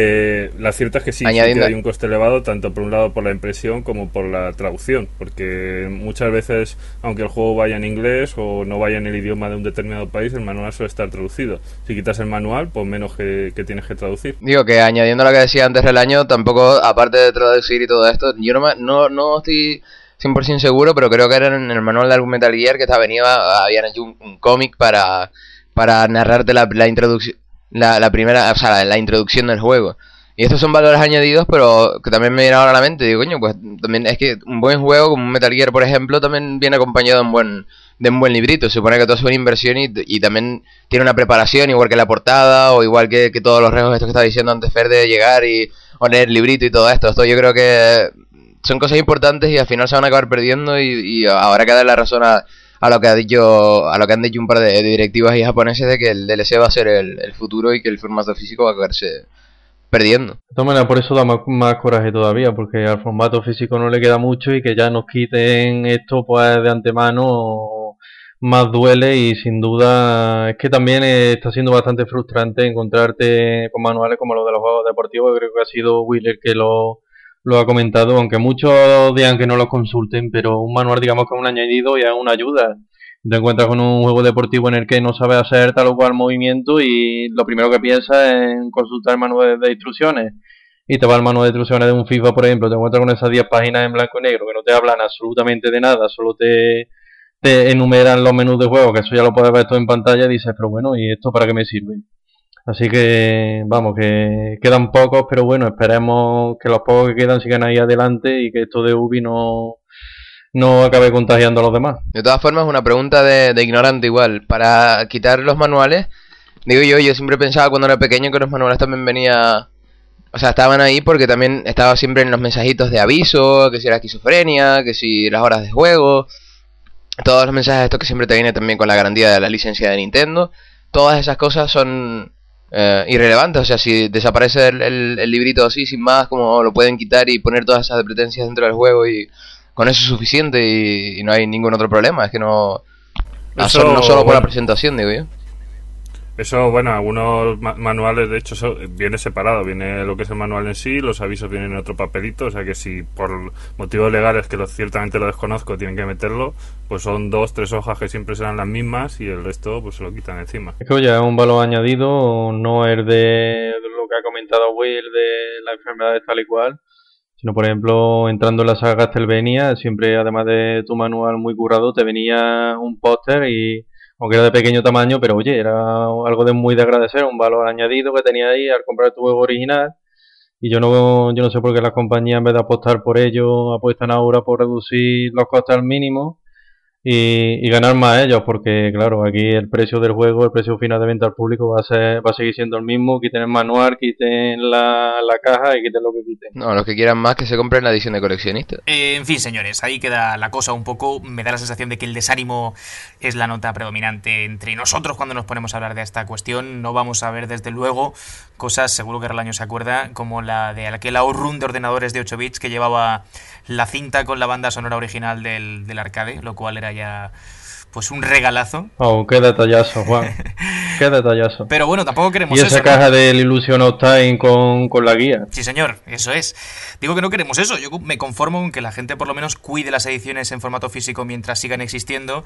la cierta es que sí que hay un coste elevado, tanto por un lado por la impresión como por la traducción, porque muchas veces, aunque el juego vaya en inglés o no vaya en el idioma de un determinado país, el manual suele estar traducido. Si quitas el manual, pues menos que tienes que traducir. Digo que añadiendo lo que decía antes del año, tampoco, aparte de traducir y todo esto, yo no estoy 100% seguro, pero creo que era en el manual de algún Metal Gear que habían hecho un cómic para narrarte la introducción, la primera, o sea, la introducción del juego. Y estos son valores añadidos, pero que también me viene ahora a la mente. Digo, coño, pues también es que un buen juego como un Metal Gear, por ejemplo, también viene acompañado de un buen librito. Se supone que todo es una inversión y también tiene una preparación, igual que la portada, o igual que todos los regos estos que estaba diciendo antes Fer, de llegar y poner el librito y todo esto. Esto yo creo que son cosas importantes y al final se van a acabar perdiendo y habrá que darle la razón a lo que han dicho un par de directivas y japoneses de que el DLC va a ser el futuro y que el formato físico va a acabarse perdiendo. De todas maneras, por eso da más coraje todavía, porque al formato físico no le queda mucho y que ya nos quiten esto pues de antemano más duele y sin duda es que también está siendo bastante frustrante encontrarte con manuales como los de los juegos deportivos. Creo que ha sido Will el que lo ha comentado, aunque muchos digan que no lo consulten, pero un manual digamos que es un añadido y es una ayuda. Te encuentras con un juego deportivo en el que no sabes hacer tal o cual movimiento y lo primero que piensas es en consultar el manual de instrucciones. y te va el manual de instrucciones de un FIFA, por ejemplo, te encuentras con esas 10 páginas en blanco y negro que no te hablan absolutamente de nada, solo te enumeran los menús de juego, que eso ya lo puedes ver todo en pantalla, y dices, pero bueno, ¿y esto para qué me sirve? Así que, vamos, que quedan pocos, pero bueno, esperemos que los pocos que quedan sigan ahí adelante y que esto de Ubi no acabe contagiando a los demás. De todas formas, una pregunta de ignorante igual. Para quitar los manuales, digo yo siempre pensaba cuando era pequeño que los manuales también o sea, estaban ahí porque también estaba siempre en los mensajitos de aviso, que si era esquizofrenia, que si las horas de juego, todos los mensajes estos que siempre te vienen también con la garantía de la licencia de Nintendo. Todas esas cosas son irrelevantes, o sea, si desaparece el librito así sin más, como lo pueden quitar y poner todas esas advertencias dentro del juego y con eso es suficiente y no hay ningún otro problema. Es que no solo por la presentación, digo yo. Eso, bueno, algunos manuales, de hecho, viene separado. Viene lo que es el manual en sí, los avisos vienen en otro papelito. O sea que si por motivos legales, que ciertamente lo desconozco, tienen que meterlo, pues son 2-3 hojas que siempre serán las mismas y el resto pues se lo quitan encima. Es que oye, es un valor añadido, no es de lo que ha comentado Will de las enfermedades tal y cual, sino por ejemplo, entrando en la saga Castlevania, siempre además de tu manual muy currado, te venía un póster y aunque era de pequeño tamaño, pero oye, era algo de muy de agradecer, un valor añadido que tenía ahí al comprar tu juego original. Y yo no sé por qué las compañías, en vez de apostar por ello, apuestan ahora por reducir los costes al mínimo y ganar más ellos, porque claro, aquí el precio del juego, el precio final de venta al público va a seguir siendo el mismo. Quiten el manual, quiten la caja y quiten lo que quiten. No, los que quieran más que se compren la edición de coleccionista. En fin, señores, ahí queda la cosa un poco. Me da la sensación de que el desánimo es la nota predominante entre nosotros cuando nos ponemos a hablar de esta cuestión. No vamos a ver desde luego cosas, seguro que Relaño se acuerda, como la de aquel outrun de ordenadores de 8 bits que llevaba la cinta con la banda sonora original del arcade, lo cual era ya pues un regalazo. Oh, qué detallazo, Juan. Qué detallazo. Pero bueno, tampoco queremos eso. Y esa caja del Illusion of Time con la guía. Sí, señor, eso es. Digo que no queremos eso. Yo me conformo con que la gente por lo menos cuide las ediciones en formato físico mientras sigan existiendo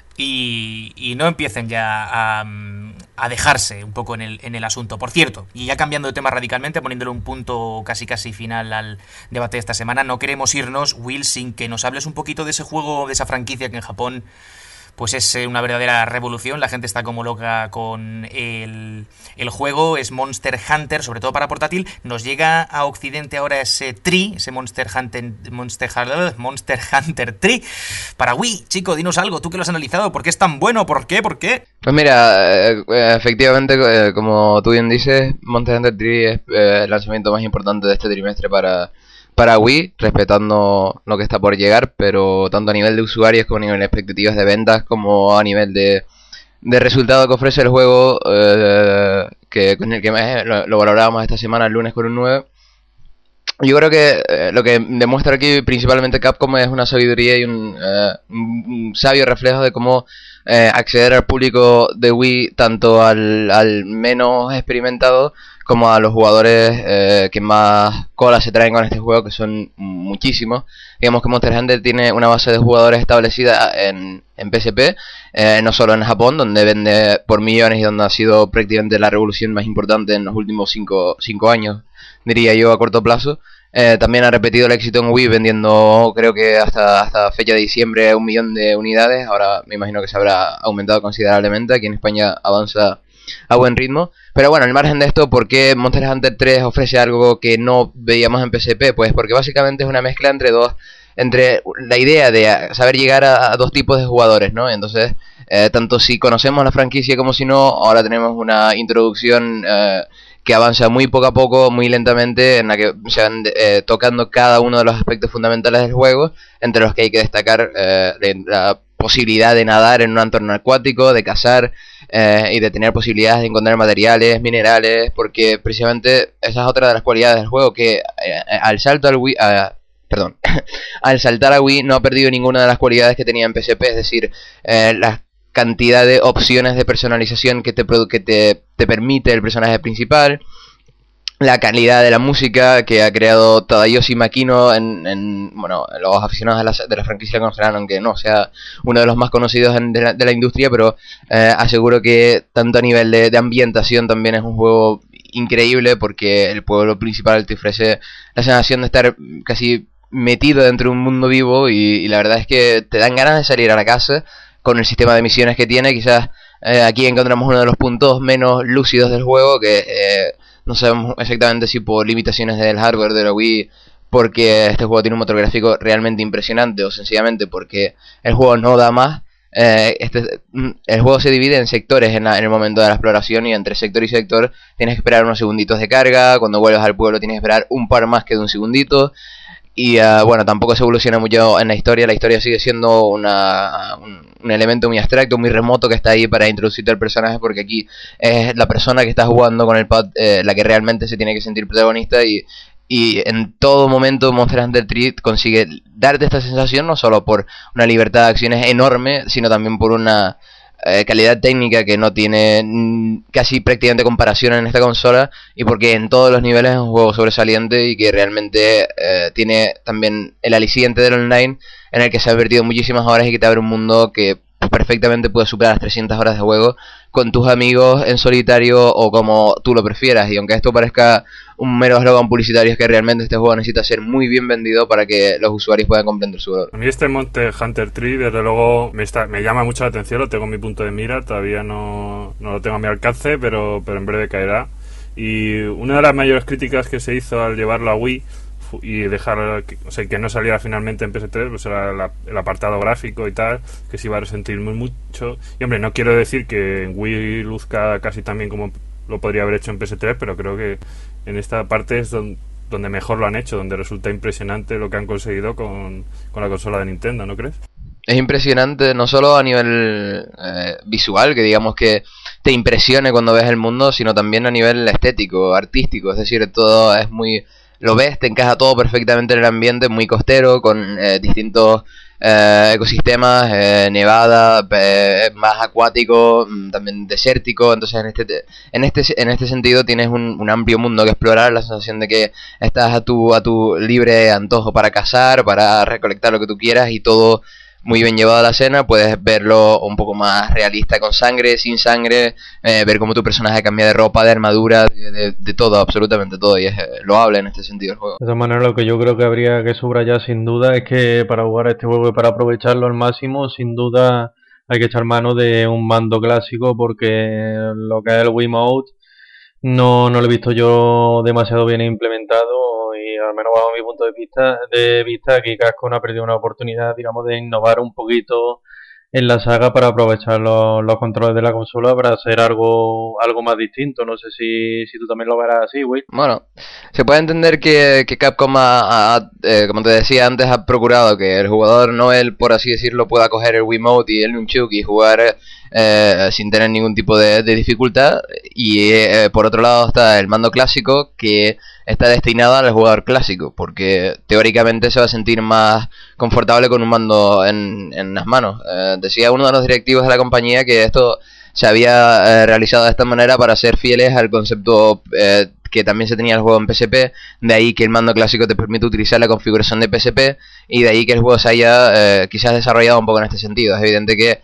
y no empiecen ya a dejarse un poco en el asunto. Por cierto, y ya cambiando de tema radicalmente, poniéndole un punto casi final al debate de esta semana, no queremos irnos, Will, sin que nos hables un poquito de ese juego, de esa franquicia que en Japón pues es una verdadera revolución. La gente está como loca con el juego. Es Monster Hunter, sobre todo para portátil. Nos llega a Occidente ahora ese Monster Hunter 3 para Wii. Chico, dinos algo, tú que lo has analizado, ¿por qué es tan bueno? ¿Por qué? Pues mira, efectivamente, como tú bien dices, Monster Hunter 3 es el lanzamiento más importante de este trimestre para Wii, respetando lo que está por llegar, pero tanto a nivel de usuarios como a nivel de expectativas de ventas, como a nivel de resultado que ofrece el juego, con el que lo valorábamos esta semana, el lunes, con un 9. Yo creo que lo que demuestra aquí principalmente Capcom es una sabiduría y un sabio reflejo de cómo acceder al público de Wii, tanto al menos experimentado como a los jugadores que más cola se traen con este juego, que son muchísimos. Digamos que Monster Hunter tiene una base de jugadores establecida en PSP, no solo en Japón, donde vende por millones y donde ha sido prácticamente la revolución más importante en los últimos 5 años, diría yo, a corto plazo. También ha repetido el éxito en Wii, vendiendo, creo que hasta fecha de diciembre, 1 millón de unidades. Ahora me imagino que se habrá aumentado considerablemente. Aquí en España avanza a buen ritmo. Pero bueno, al margen de esto, ¿por qué Monster Hunter 3 ofrece algo que no veíamos en PSP? Pues porque básicamente es una mezcla entre la idea de saber llegar a dos tipos de jugadores, ¿no? Entonces, tanto si conocemos la franquicia como si no, ahora tenemos una introducción que avanza muy poco a poco, muy lentamente, en la que se van tocando cada uno de los aspectos fundamentales del juego, entre los que hay que destacar la posibilidad de nadar en un entorno acuático, de cazar y de tener posibilidades de encontrar materiales, minerales, porque precisamente esa es otra de las cualidades del juego, que al saltar a Wii no ha perdido ninguna de las cualidades que tenía en PSP, es decir, la cantidad de opciones de personalización que te permite el personaje principal, la calidad de la música que ha creado Tadayoshi Makino en los aficionados de la franquicia conocerán, aunque no sea uno de los más conocidos de la industria, pero aseguro que tanto a nivel de ambientación también es un juego increíble porque el pueblo principal te ofrece la sensación de estar casi metido dentro de un mundo vivo y la verdad es que te dan ganas de salir a la casa con el sistema de misiones que tiene. Quizás aquí encontramos uno de los puntos menos lúcidos del juego, que no sabemos exactamente si por limitaciones del hardware de la Wii, porque este juego tiene un motor gráfico realmente impresionante, o sencillamente porque el juego no da más. El juego se divide en sectores en el momento de la exploración, y entre sector y sector tienes que esperar unos segunditos de carga. Cuando vuelves al pueblo tienes que esperar un par más que de un segundito. Y bueno, tampoco se evoluciona mucho en la historia. La historia sigue siendo un elemento muy abstracto, muy remoto, que está ahí para introducirte al personaje, porque aquí es la persona que está jugando con el pad la que realmente se tiene que sentir protagonista. Y en todo momento Monster Hunter 3 consigue darte esta sensación, no solo por una libertad de acciones enorme, sino también por una calidad técnica que no tiene casi prácticamente comparación en esta consola, y porque en todos los niveles es un juego sobresaliente y que realmente tiene también el aliciente del online, en el que se ha invertido muchísimas horas y que te abre un mundo que perfectamente puedes superar las 300 horas de juego con tus amigos en solitario o como tú lo prefieras. Y aunque esto parezca un mero eslogan publicitario, es que realmente este juego necesita ser muy bien vendido para que los usuarios puedan comprender su valor. A mí este Monster Hunter 3 desde luego me llama mucho la atención, lo tengo en mi punto de mira, todavía no lo tengo a mi alcance, pero en breve caerá. Y una de las mayores críticas que se hizo al llevarlo a Wii y dejar que no saliera finalmente en PS3, pues era el apartado gráfico y tal, que se iba a resentir mucho. Y hombre, no quiero decir que en Wii luzca casi tan bien como lo podría haber hecho en PS3, pero creo que en esta parte es donde mejor lo han hecho, donde resulta impresionante lo que han conseguido con la consola de Nintendo, ¿no crees? Es impresionante no solo a nivel visual, que digamos que te impresione cuando ves el mundo, sino también a nivel estético, artístico. Es decir, todo es muy... Lo ves, te encaja todo perfectamente en el ambiente, muy costero, con distintos ecosistemas, nevada, más acuático, también desértico. Entonces en este sentido tienes un amplio mundo que explorar, la sensación de que estás a tu libre antojo para cazar, para recolectar lo que tú quieras, y todo muy bien llevado a la escena. Puedes verlo un poco más realista, con sangre, sin sangre, ver cómo tu personaje cambia de ropa, de armadura, de todo, absolutamente todo, y es loable en este sentido el juego. De todas maneras, lo que yo creo que habría que subrayar sin duda es que para jugar a este juego y para aprovecharlo al máximo, sin duda hay que echar mano de un mando clásico, porque lo que es el Wiimote no lo he visto yo demasiado bien implementado, y al menos bajo mi punto de vista aquí Capcom ha perdido una oportunidad, digamos, de innovar un poquito en la saga para aprovechar los controles de la consola para hacer algo más distinto. No sé si tú también lo verás así, güey. Bueno, se puede entender que Capcom como te decía antes, ha procurado que el jugador, no él por así decirlo, pueda coger el Wiimote y el Nunchuk y jugar sin tener ningún tipo de dificultad. Y por otro lado está el mando clásico, que está destinado al jugador clásico, porque teóricamente se va a sentir más confortable con un mando en las manos. Decía uno de los directivos de la compañía que esto se había realizado de esta manera para ser fieles al concepto que también se tenía el juego en PSP, de ahí que el mando clásico te permite utilizar la configuración de PSP, y de ahí que el juego se haya quizás desarrollado un poco en este sentido. Es evidente que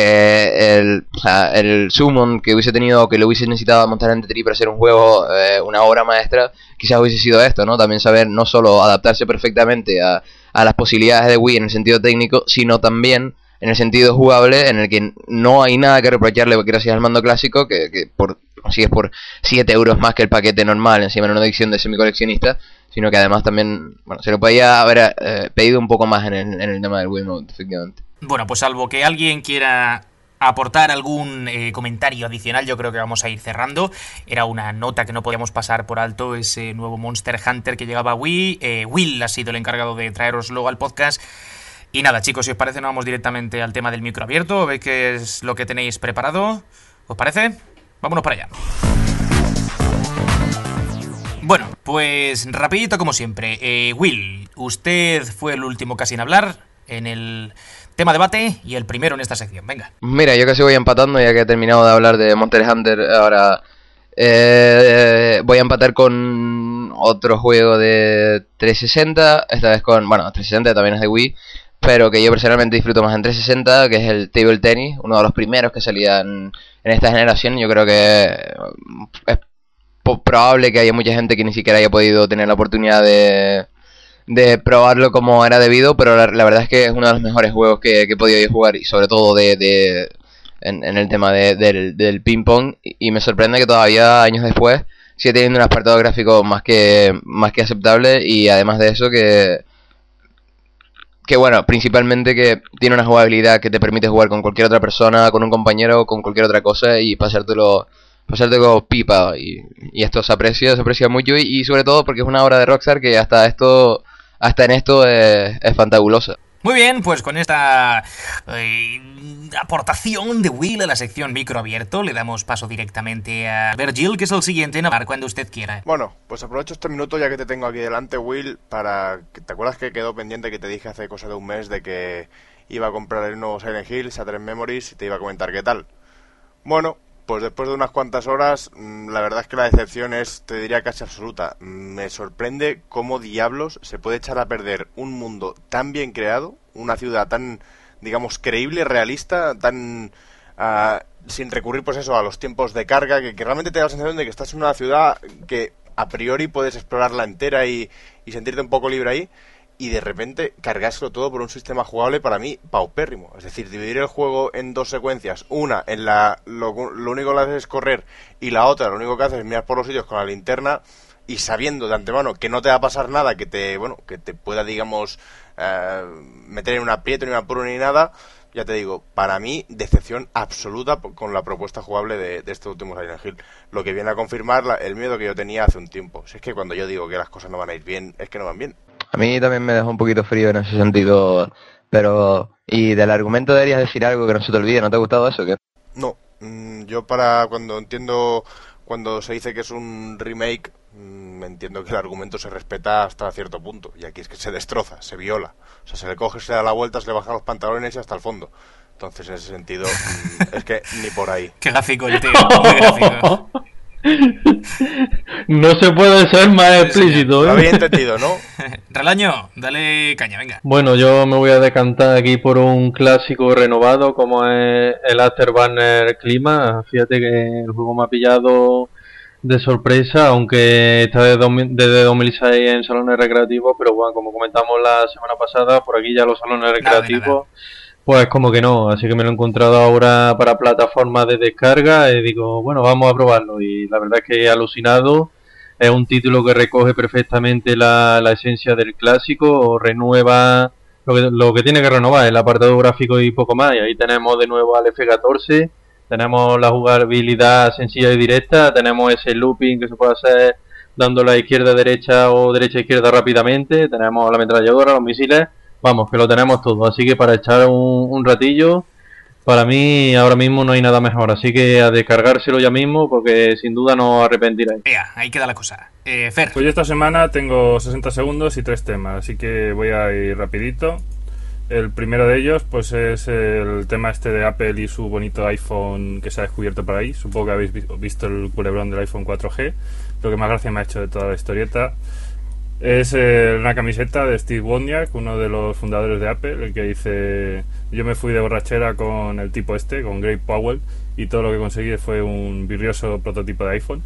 el summon que hubiese tenido, que le hubiese necesitado a Monster Hunter 3 para hacer un juego, una obra maestra, quizás hubiese sido esto, ¿no? También saber no solo adaptarse perfectamente a las posibilidades de Wii en el sentido técnico, sino también en el sentido jugable, en el que no hay nada que reprocharle gracias al mando clásico, que consigues por 7 euros más que el paquete normal, encima en una edición de semi-coleccionista, sino que además también, bueno, se lo podía haber pedido un poco más en el tema del Wiimote, efectivamente. Bueno, pues salvo que alguien quiera aportar algún comentario adicional, yo creo que vamos a ir cerrando. Era una nota que no podíamos pasar por alto, ese nuevo Monster Hunter que llegaba a Wii. Will ha sido el encargado de traeroslo al podcast. Y nada, chicos, si os parece, nos vamos directamente al tema del micro abierto. ¿Veis qué es lo que tenéis preparado? ¿Os parece? Vámonos para allá. Bueno, pues rapidito como siempre. Will, usted fue el último casi en hablar en el tema debate y el primero en esta sección. Venga. Mira, yo casi voy empatando, ya que he terminado de hablar de Monster Hunter. Ahora voy a empatar con otro juego de 360. Esta vez con, bueno, 360 también es de Wii, pero que yo personalmente disfruto más en 360, que es el Table Tennis, uno de los primeros que salían en esta generación. Yo creo que es probable que haya mucha gente que ni siquiera haya podido tener la oportunidad de probarlo como era debido, pero la verdad es que es uno de los mejores juegos que he podido jugar, y sobre todo en el tema del ping pong, y me sorprende que todavía años después sigue teniendo un apartado gráfico más que aceptable, y además de eso que bueno, principalmente que tiene una jugabilidad que te permite jugar con cualquier otra persona, con un compañero, con cualquier otra cosa, y pasártelo pipa, y esto se aprecia mucho, y sobre todo porque es una obra de Rockstar que hasta en esto es fantabulosa. Muy bien, pues con esta aportación de Will a la sección micro abierto, le damos paso directamente a Virgil, que es el siguiente en hablar cuando usted quiera. Bueno, pues aprovecho este minuto ya que te tengo aquí delante, Will, para... ¿Te acuerdas que quedó pendiente que te dije hace cosa de un mes de que iba a comprar el nuevo Silent Hill, Shattered Memories, y te iba a comentar qué tal? Bueno, pues después de unas cuantas horas, la verdad es que la decepción es, te diría, casi absoluta. Me sorprende cómo diablos se puede echar a perder un mundo tan bien creado, una ciudad tan, digamos, creíble, realista, tan... sin recurrir, pues eso, a los tiempos de carga, que realmente te da la sensación de que estás en una ciudad que a priori puedes explorarla entera y sentirte un poco libre ahí, y de repente cargárselo todo por un sistema jugable para mí paupérrimo. Es decir, dividir el juego en dos secuencias, una en lo único que haces es correr, y la otra lo único que haces es mirar por los sitios con la linterna, y sabiendo de antemano que no te va a pasar nada que te pueda, digamos, meter en un aprieto, ni un apuro, ni nada. Ya te digo, para mí, decepción absoluta con la propuesta jugable de este último Silent Hill. Lo que viene a confirmar el miedo que yo tenía hace un tiempo. Si es que cuando yo digo que las cosas no van a ir bien, es que no van bien. A mí también me dejó un poquito frío en ese sentido, pero... ¿Y del argumento deberías decir algo que no se te olvide? ¿No te ha gustado eso o qué? No, yo cuando se dice que es un remake, entiendo que el argumento se respeta hasta cierto punto, y aquí es que se destroza, se viola, o sea, se le coge, se da la vuelta, se le bajan los pantalones y hasta el fondo. Entonces, en ese sentido, es que ni por ahí. Qué gráfico el tío, muy gráfico. No se puede ser más explícito, ¿eh? Lo había entendido, ¿no? Relaño, dale caña, venga. Bueno, yo me voy a decantar aquí por un clásico renovado como es el Afterburner Clima. Fíjate que el juego me ha pillado de sorpresa, aunque está desde 2006 en salones recreativos, pero bueno, como comentamos la semana pasada, por aquí ya los salones recreativos, pues como que no, así que me lo he encontrado ahora para plataformas de descarga y digo, bueno, vamos a probarlo, y la verdad es que he alucinado. Es un título que recoge perfectamente la esencia del clásico, renueva lo que tiene que renovar, el apartado gráfico y poco más, y ahí tenemos de nuevo al F14, tenemos la jugabilidad sencilla y directa, tenemos ese looping que se puede hacer dándole a izquierda-derecha o derecha-izquierda rápidamente, tenemos la ametralladora, los misiles, vamos, que lo tenemos todo, así que para echar un ratillo, para mí ahora mismo no hay nada mejor, así que a descargárselo ya mismo porque sin duda no arrepentiráis. Ahí queda la cosa. Fer. Pues yo esta semana tengo 60 segundos y 3 temas, así que voy a ir rapidito. El primero de ellos pues es el tema este de Apple y su bonito iPhone que se ha descubierto por ahí. Supongo que habéis visto el culebrón del iPhone 4G. Lo que más gracia me ha hecho de toda la historieta es una camiseta de Steve Wozniak, uno de los fundadores de Apple, el que dice: yo me fui de borrachera con el tipo este, con Greg Powell, y todo lo que conseguí fue un virrioso prototipo de iPhone.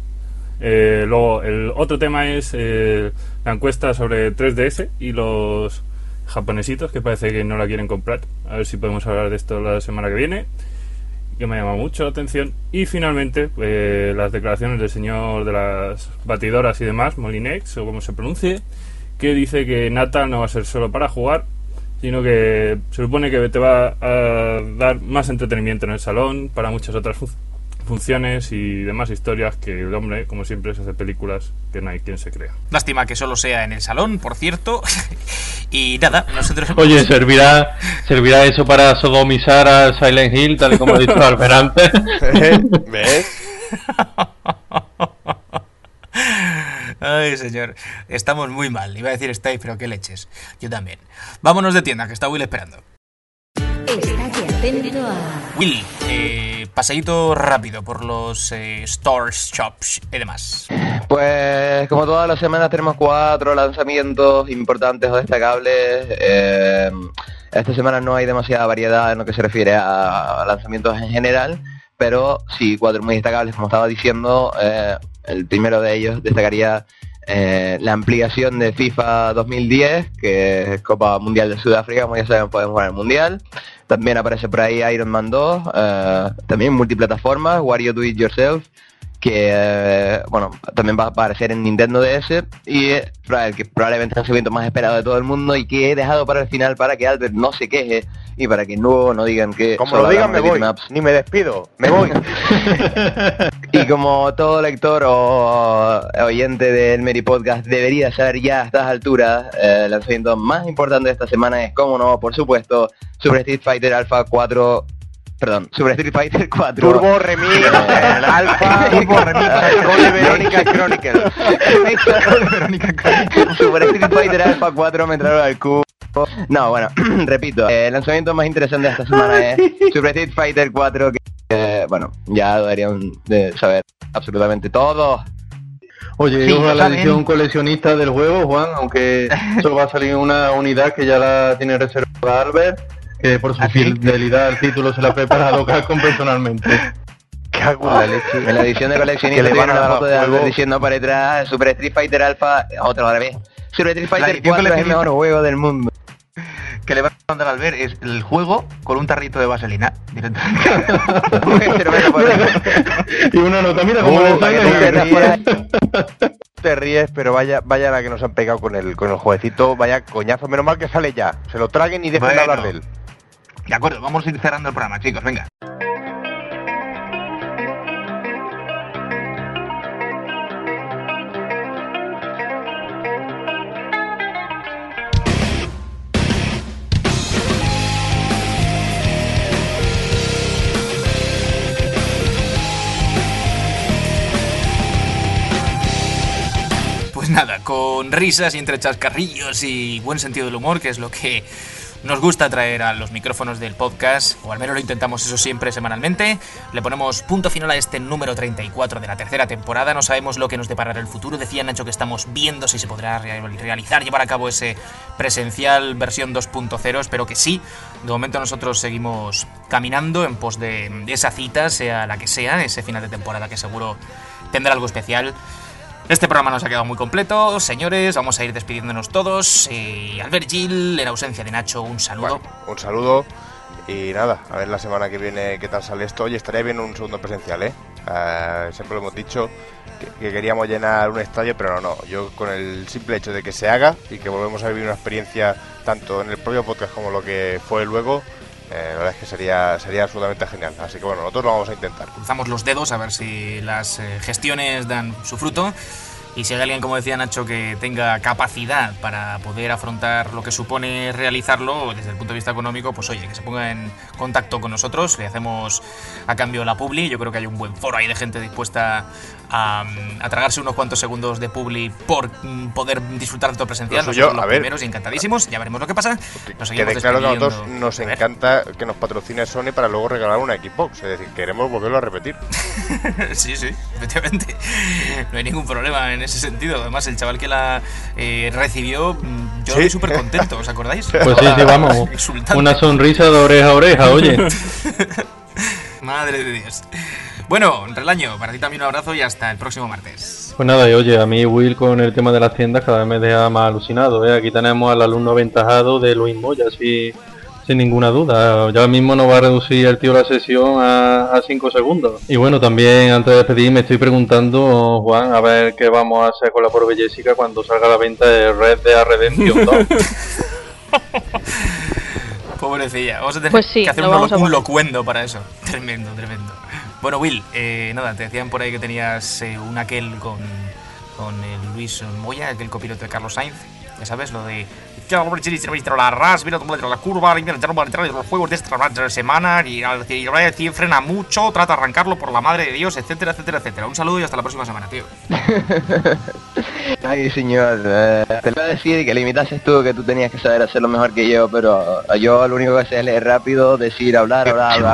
Luego el otro tema es la encuesta sobre 3DS y los japonesitos que parece que no la quieren comprar. A ver si podemos hablar de esto la semana que viene, que me ha llamado mucho la atención. Y finalmente las declaraciones del señor de las batidoras y demás, Molinex o como se pronuncie, que dice que Natal no va a ser solo para jugar, sino que se supone que te va a dar más entretenimiento en el salón para muchas otras funciones y demás historias, que el hombre, como siempre, se hace películas que no hay quien se crea. Lástima que solo sea en el salón, por cierto. Y nada, nosotros... Oye, ¿servirá eso para sodomizar a Silent Hill, tal y como ha dicho Albert antes? ¿Ves? Ay, señor, estamos muy mal. Iba a decir estáis, pero qué leches. Yo también. Vámonos de tienda, que está Will esperando. Estate atento a... Will, paseíto rápido por los stores, shops y demás. Pues como todas las semanas tenemos 4 lanzamientos importantes o destacables. Esta semana no hay demasiada variedad en lo que se refiere a lanzamientos en general, pero sí 4 muy destacables, como estaba diciendo. El primero de ellos destacaría la ampliación de FIFA 2010, que es Copa Mundial de Sudáfrica, como ya saben podemos jugar en el Mundial. También aparece por ahí Iron Man 2, también multiplataformas, Wario Do It Yourself, que también va a aparecer en Nintendo DS, y el que probablemente es el lanzamiento más esperado de todo el mundo y que he dejado para el final para que Albert no se queje y para que no digan que... Como lo digan me voy, ni me despido, me voy. Y como todo lector o oyente del Meri Podcast debería saber ya a estas alturas, el lanzamiento más importante de esta semana es, como no, por supuesto, Super Street Fighter 4 Turbo Remix Alpha Turbo Remix Verónica Chronicles Super Street Fighter Alpha 4 me trajo al cubo. No, bueno, repito, el lanzamiento más interesante de esta semana es Super Street Fighter 4, que ya deberían de saber absolutamente todo. Oye, sí, la edición coleccionista del juego, Juan, aunque solo va a salir una unidad que ya la tiene reservada Albert, que por su fidelidad al título se la ha preparado Capcom personalmente. Cago en la leche. En la edición de coleccionista le van a dar foto de Albert diciendo para detrás Super Street Fighter Alpha, otra vez. Super Street Fighter 4 es el mejor juego del mundo. Que le van a mandar al ver es el juego con un tarrito de vaselina directamente. Y una nota, mira cómo le sale. Te ríes, pero vaya la que nos han pegado con el jueguecito, vaya coñazo, menos mal que sale ya. Se lo traguen y dejen de hablar de él. De acuerdo, vamos a ir cerrando el programa, chicos, venga. Nada, con risas y entre chascarrillos y buen sentido del humor, que es lo que nos gusta traer a los micrófonos del podcast, o al menos lo intentamos eso siempre semanalmente. Le ponemos punto final a este número 34 de la tercera temporada. No sabemos lo que nos deparará el futuro. Decía Nacho que estamos viendo si se podrá llevar a cabo ese presencial versión 2.0. Espero que sí. De momento nosotros seguimos caminando en pos de esa cita, sea la que sea, ese final de temporada que seguro tendrá algo especial. Este programa nos ha quedado muy completo, señores, vamos a ir despidiéndonos todos. Albert Gil, en ausencia de Nacho, un saludo. Bueno, un saludo y nada, a ver la semana que viene qué tal sale esto. Oye, estaría bien un segundo presencial, siempre lo hemos dicho, que queríamos llenar un estadio, pero no. Yo con el simple hecho de que se haga y que volvemos a vivir una experiencia tanto en el propio podcast como lo que fue luego, la verdad es que sería absolutamente genial. Así que bueno, nosotros lo vamos a intentar. Cruzamos los dedos a ver si las gestiones dan su fruto. Y si hay alguien, como decía Nacho, que tenga capacidad para poder afrontar lo que supone realizarlo desde el punto de vista económico, pues oye, que se ponga en contacto con nosotros, le hacemos a cambio la publi. Yo creo que hay un buen foro ahí de gente dispuesta a tragarse unos cuantos segundos de publi por poder disfrutar de todo presencial. Nosotros los primeros y encantadísimos, ya veremos lo que pasa. Quede claro que a nosotros nos encanta que nos patrocine Sony para luego regalar una Xbox, es decir, queremos volverlo a repetir. Sí, efectivamente, no hay ningún problema en ese sentido. Además, el chaval que la recibió, yo estoy súper contento, ¿os acordáis? Pues sí, vamos, una sonrisa de oreja a oreja, oye. Madre de Dios. Bueno, Relaño, para ti también un abrazo y hasta el próximo martes. Pues nada, y oye, a mí Will con el tema de las tiendas cada vez me deja más alucinado, Aquí tenemos al alumno aventajado de Luis Moya, sin ninguna duda. Ya mismo nos va a reducir el tío la sesión a 5 segundos. Y bueno, también antes de despedir me estoy preguntando, Juan, a ver qué vamos a hacer con la pobre Jessica cuando salga a la venta de Red Dead Redemption 2. Pobrecilla, vamos a tener pues sí, que hacer un locuendo para eso. Tremendo. Bueno, Will, nada, te decían por ahí que tenías un aquel con el Luis Moya, aquel copiloto de Carlos Sainz, ya sabes, lo de la ras, mira la curva, los juegos de esta semana y el tío frena mucho, trata de arrancarlo por la madre de Dios, etcétera. Un saludo y hasta la próxima semana, tío. Ay, señor, te lo voy a decir que limitases tú, que tú tenías que saber hacerlo mejor que yo, pero yo lo único que sé es leer rápido, decir, hablar.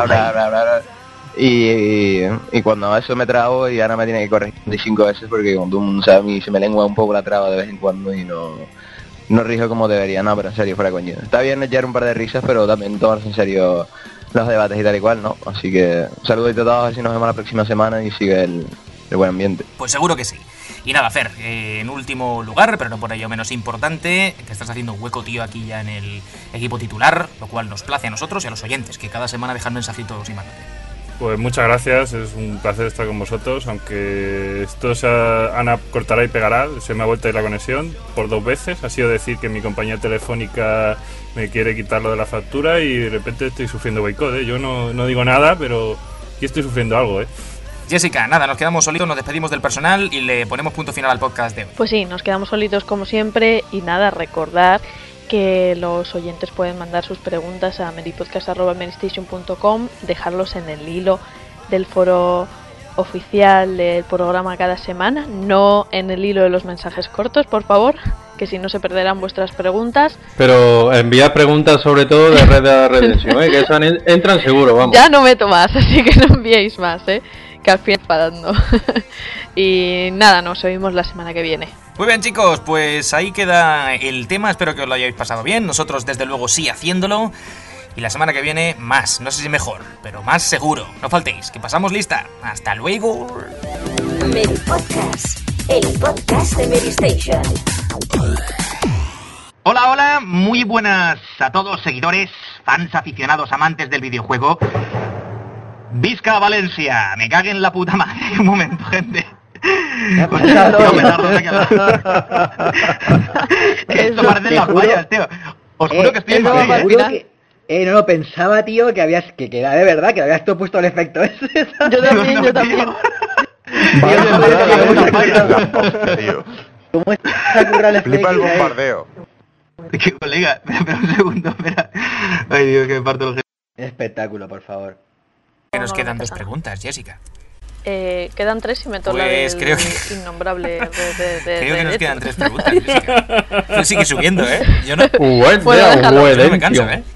Y cuando eso me trago y ahora me tiene que corregir 5 veces porque como todo el mundo sabe, a mí se me lengua un poco la traba de vez en cuando y no rijo como debería. No, pero en serio, fuera coño. Está bien echar un par de risas, pero también tomarse en serio los debates y tal y cual, ¿no? Así que un saludo a todos, a ver si nos vemos la próxima semana y sigue el buen ambiente. Pues seguro que sí. Y nada, Fer, en último lugar, pero no por ello menos importante, te estás haciendo un hueco, tío, aquí ya en el equipo titular, lo cual nos place a nosotros y a los oyentes, que cada semana dejan mensajitos y mándate. Pues muchas gracias, es un placer estar con vosotros, aunque esto Ana cortará y pegará, se me ha vuelto a ir la conexión por 2 veces, ha sido decir que mi compañía telefónica me quiere quitar lo de la factura y de repente estoy sufriendo boicot, ¿eh? Yo no digo nada, pero aquí estoy sufriendo algo, ¿eh? Jessica, nada, nos quedamos solitos, nos despedimos del personal y le ponemos punto final al podcast de hoy. Pues sí, nos quedamos solitos como siempre y nada, recordar que los oyentes pueden mandar sus preguntas a meripodcast@meristation.com, dejarlos en el hilo del foro oficial del programa cada semana, no en el hilo de los mensajes cortos, por favor, que si no se perderán vuestras preguntas. Pero enviad preguntas sobre todo de Red Dead Redemption, que esas entran seguro, vamos. Ya no meto más, así que no enviéis más, que al fin parando. Y nada, nos oímos la semana que viene. Muy bien, chicos, pues ahí queda el tema, espero que os lo hayáis pasado bien, nosotros desde luego sí haciéndolo, y la semana que viene más, no sé si mejor, pero más seguro, no faltéis, que pasamos lista, hasta luego. Meripodcast, el podcast de Meristation. Hola, hola, muy buenas a todos seguidores, fans aficionados, amantes del videojuego. Visca Valencia, me cague en la puta madre, un momento, gente. Esto parece las vallas, tío. Os juro que estoy en Madrid. No pensaba, tío, que era de verdad, que habías tú puesto el efecto ese. Yo también. ¿Cómo está currado el efecto? Flipa el bombardeo. ¿Qué, colega? Espera un segundo, espera. Ay, Dios, que me parto el... Espectáculo, por favor. Que nos quedan 2 preguntas, Jessica. Quedan 3 y me toca pues el innombrable creo que nos quedan 3 preguntas, Jessica. Sigue subiendo, Yo no... Puedo dejarlo. No me canso,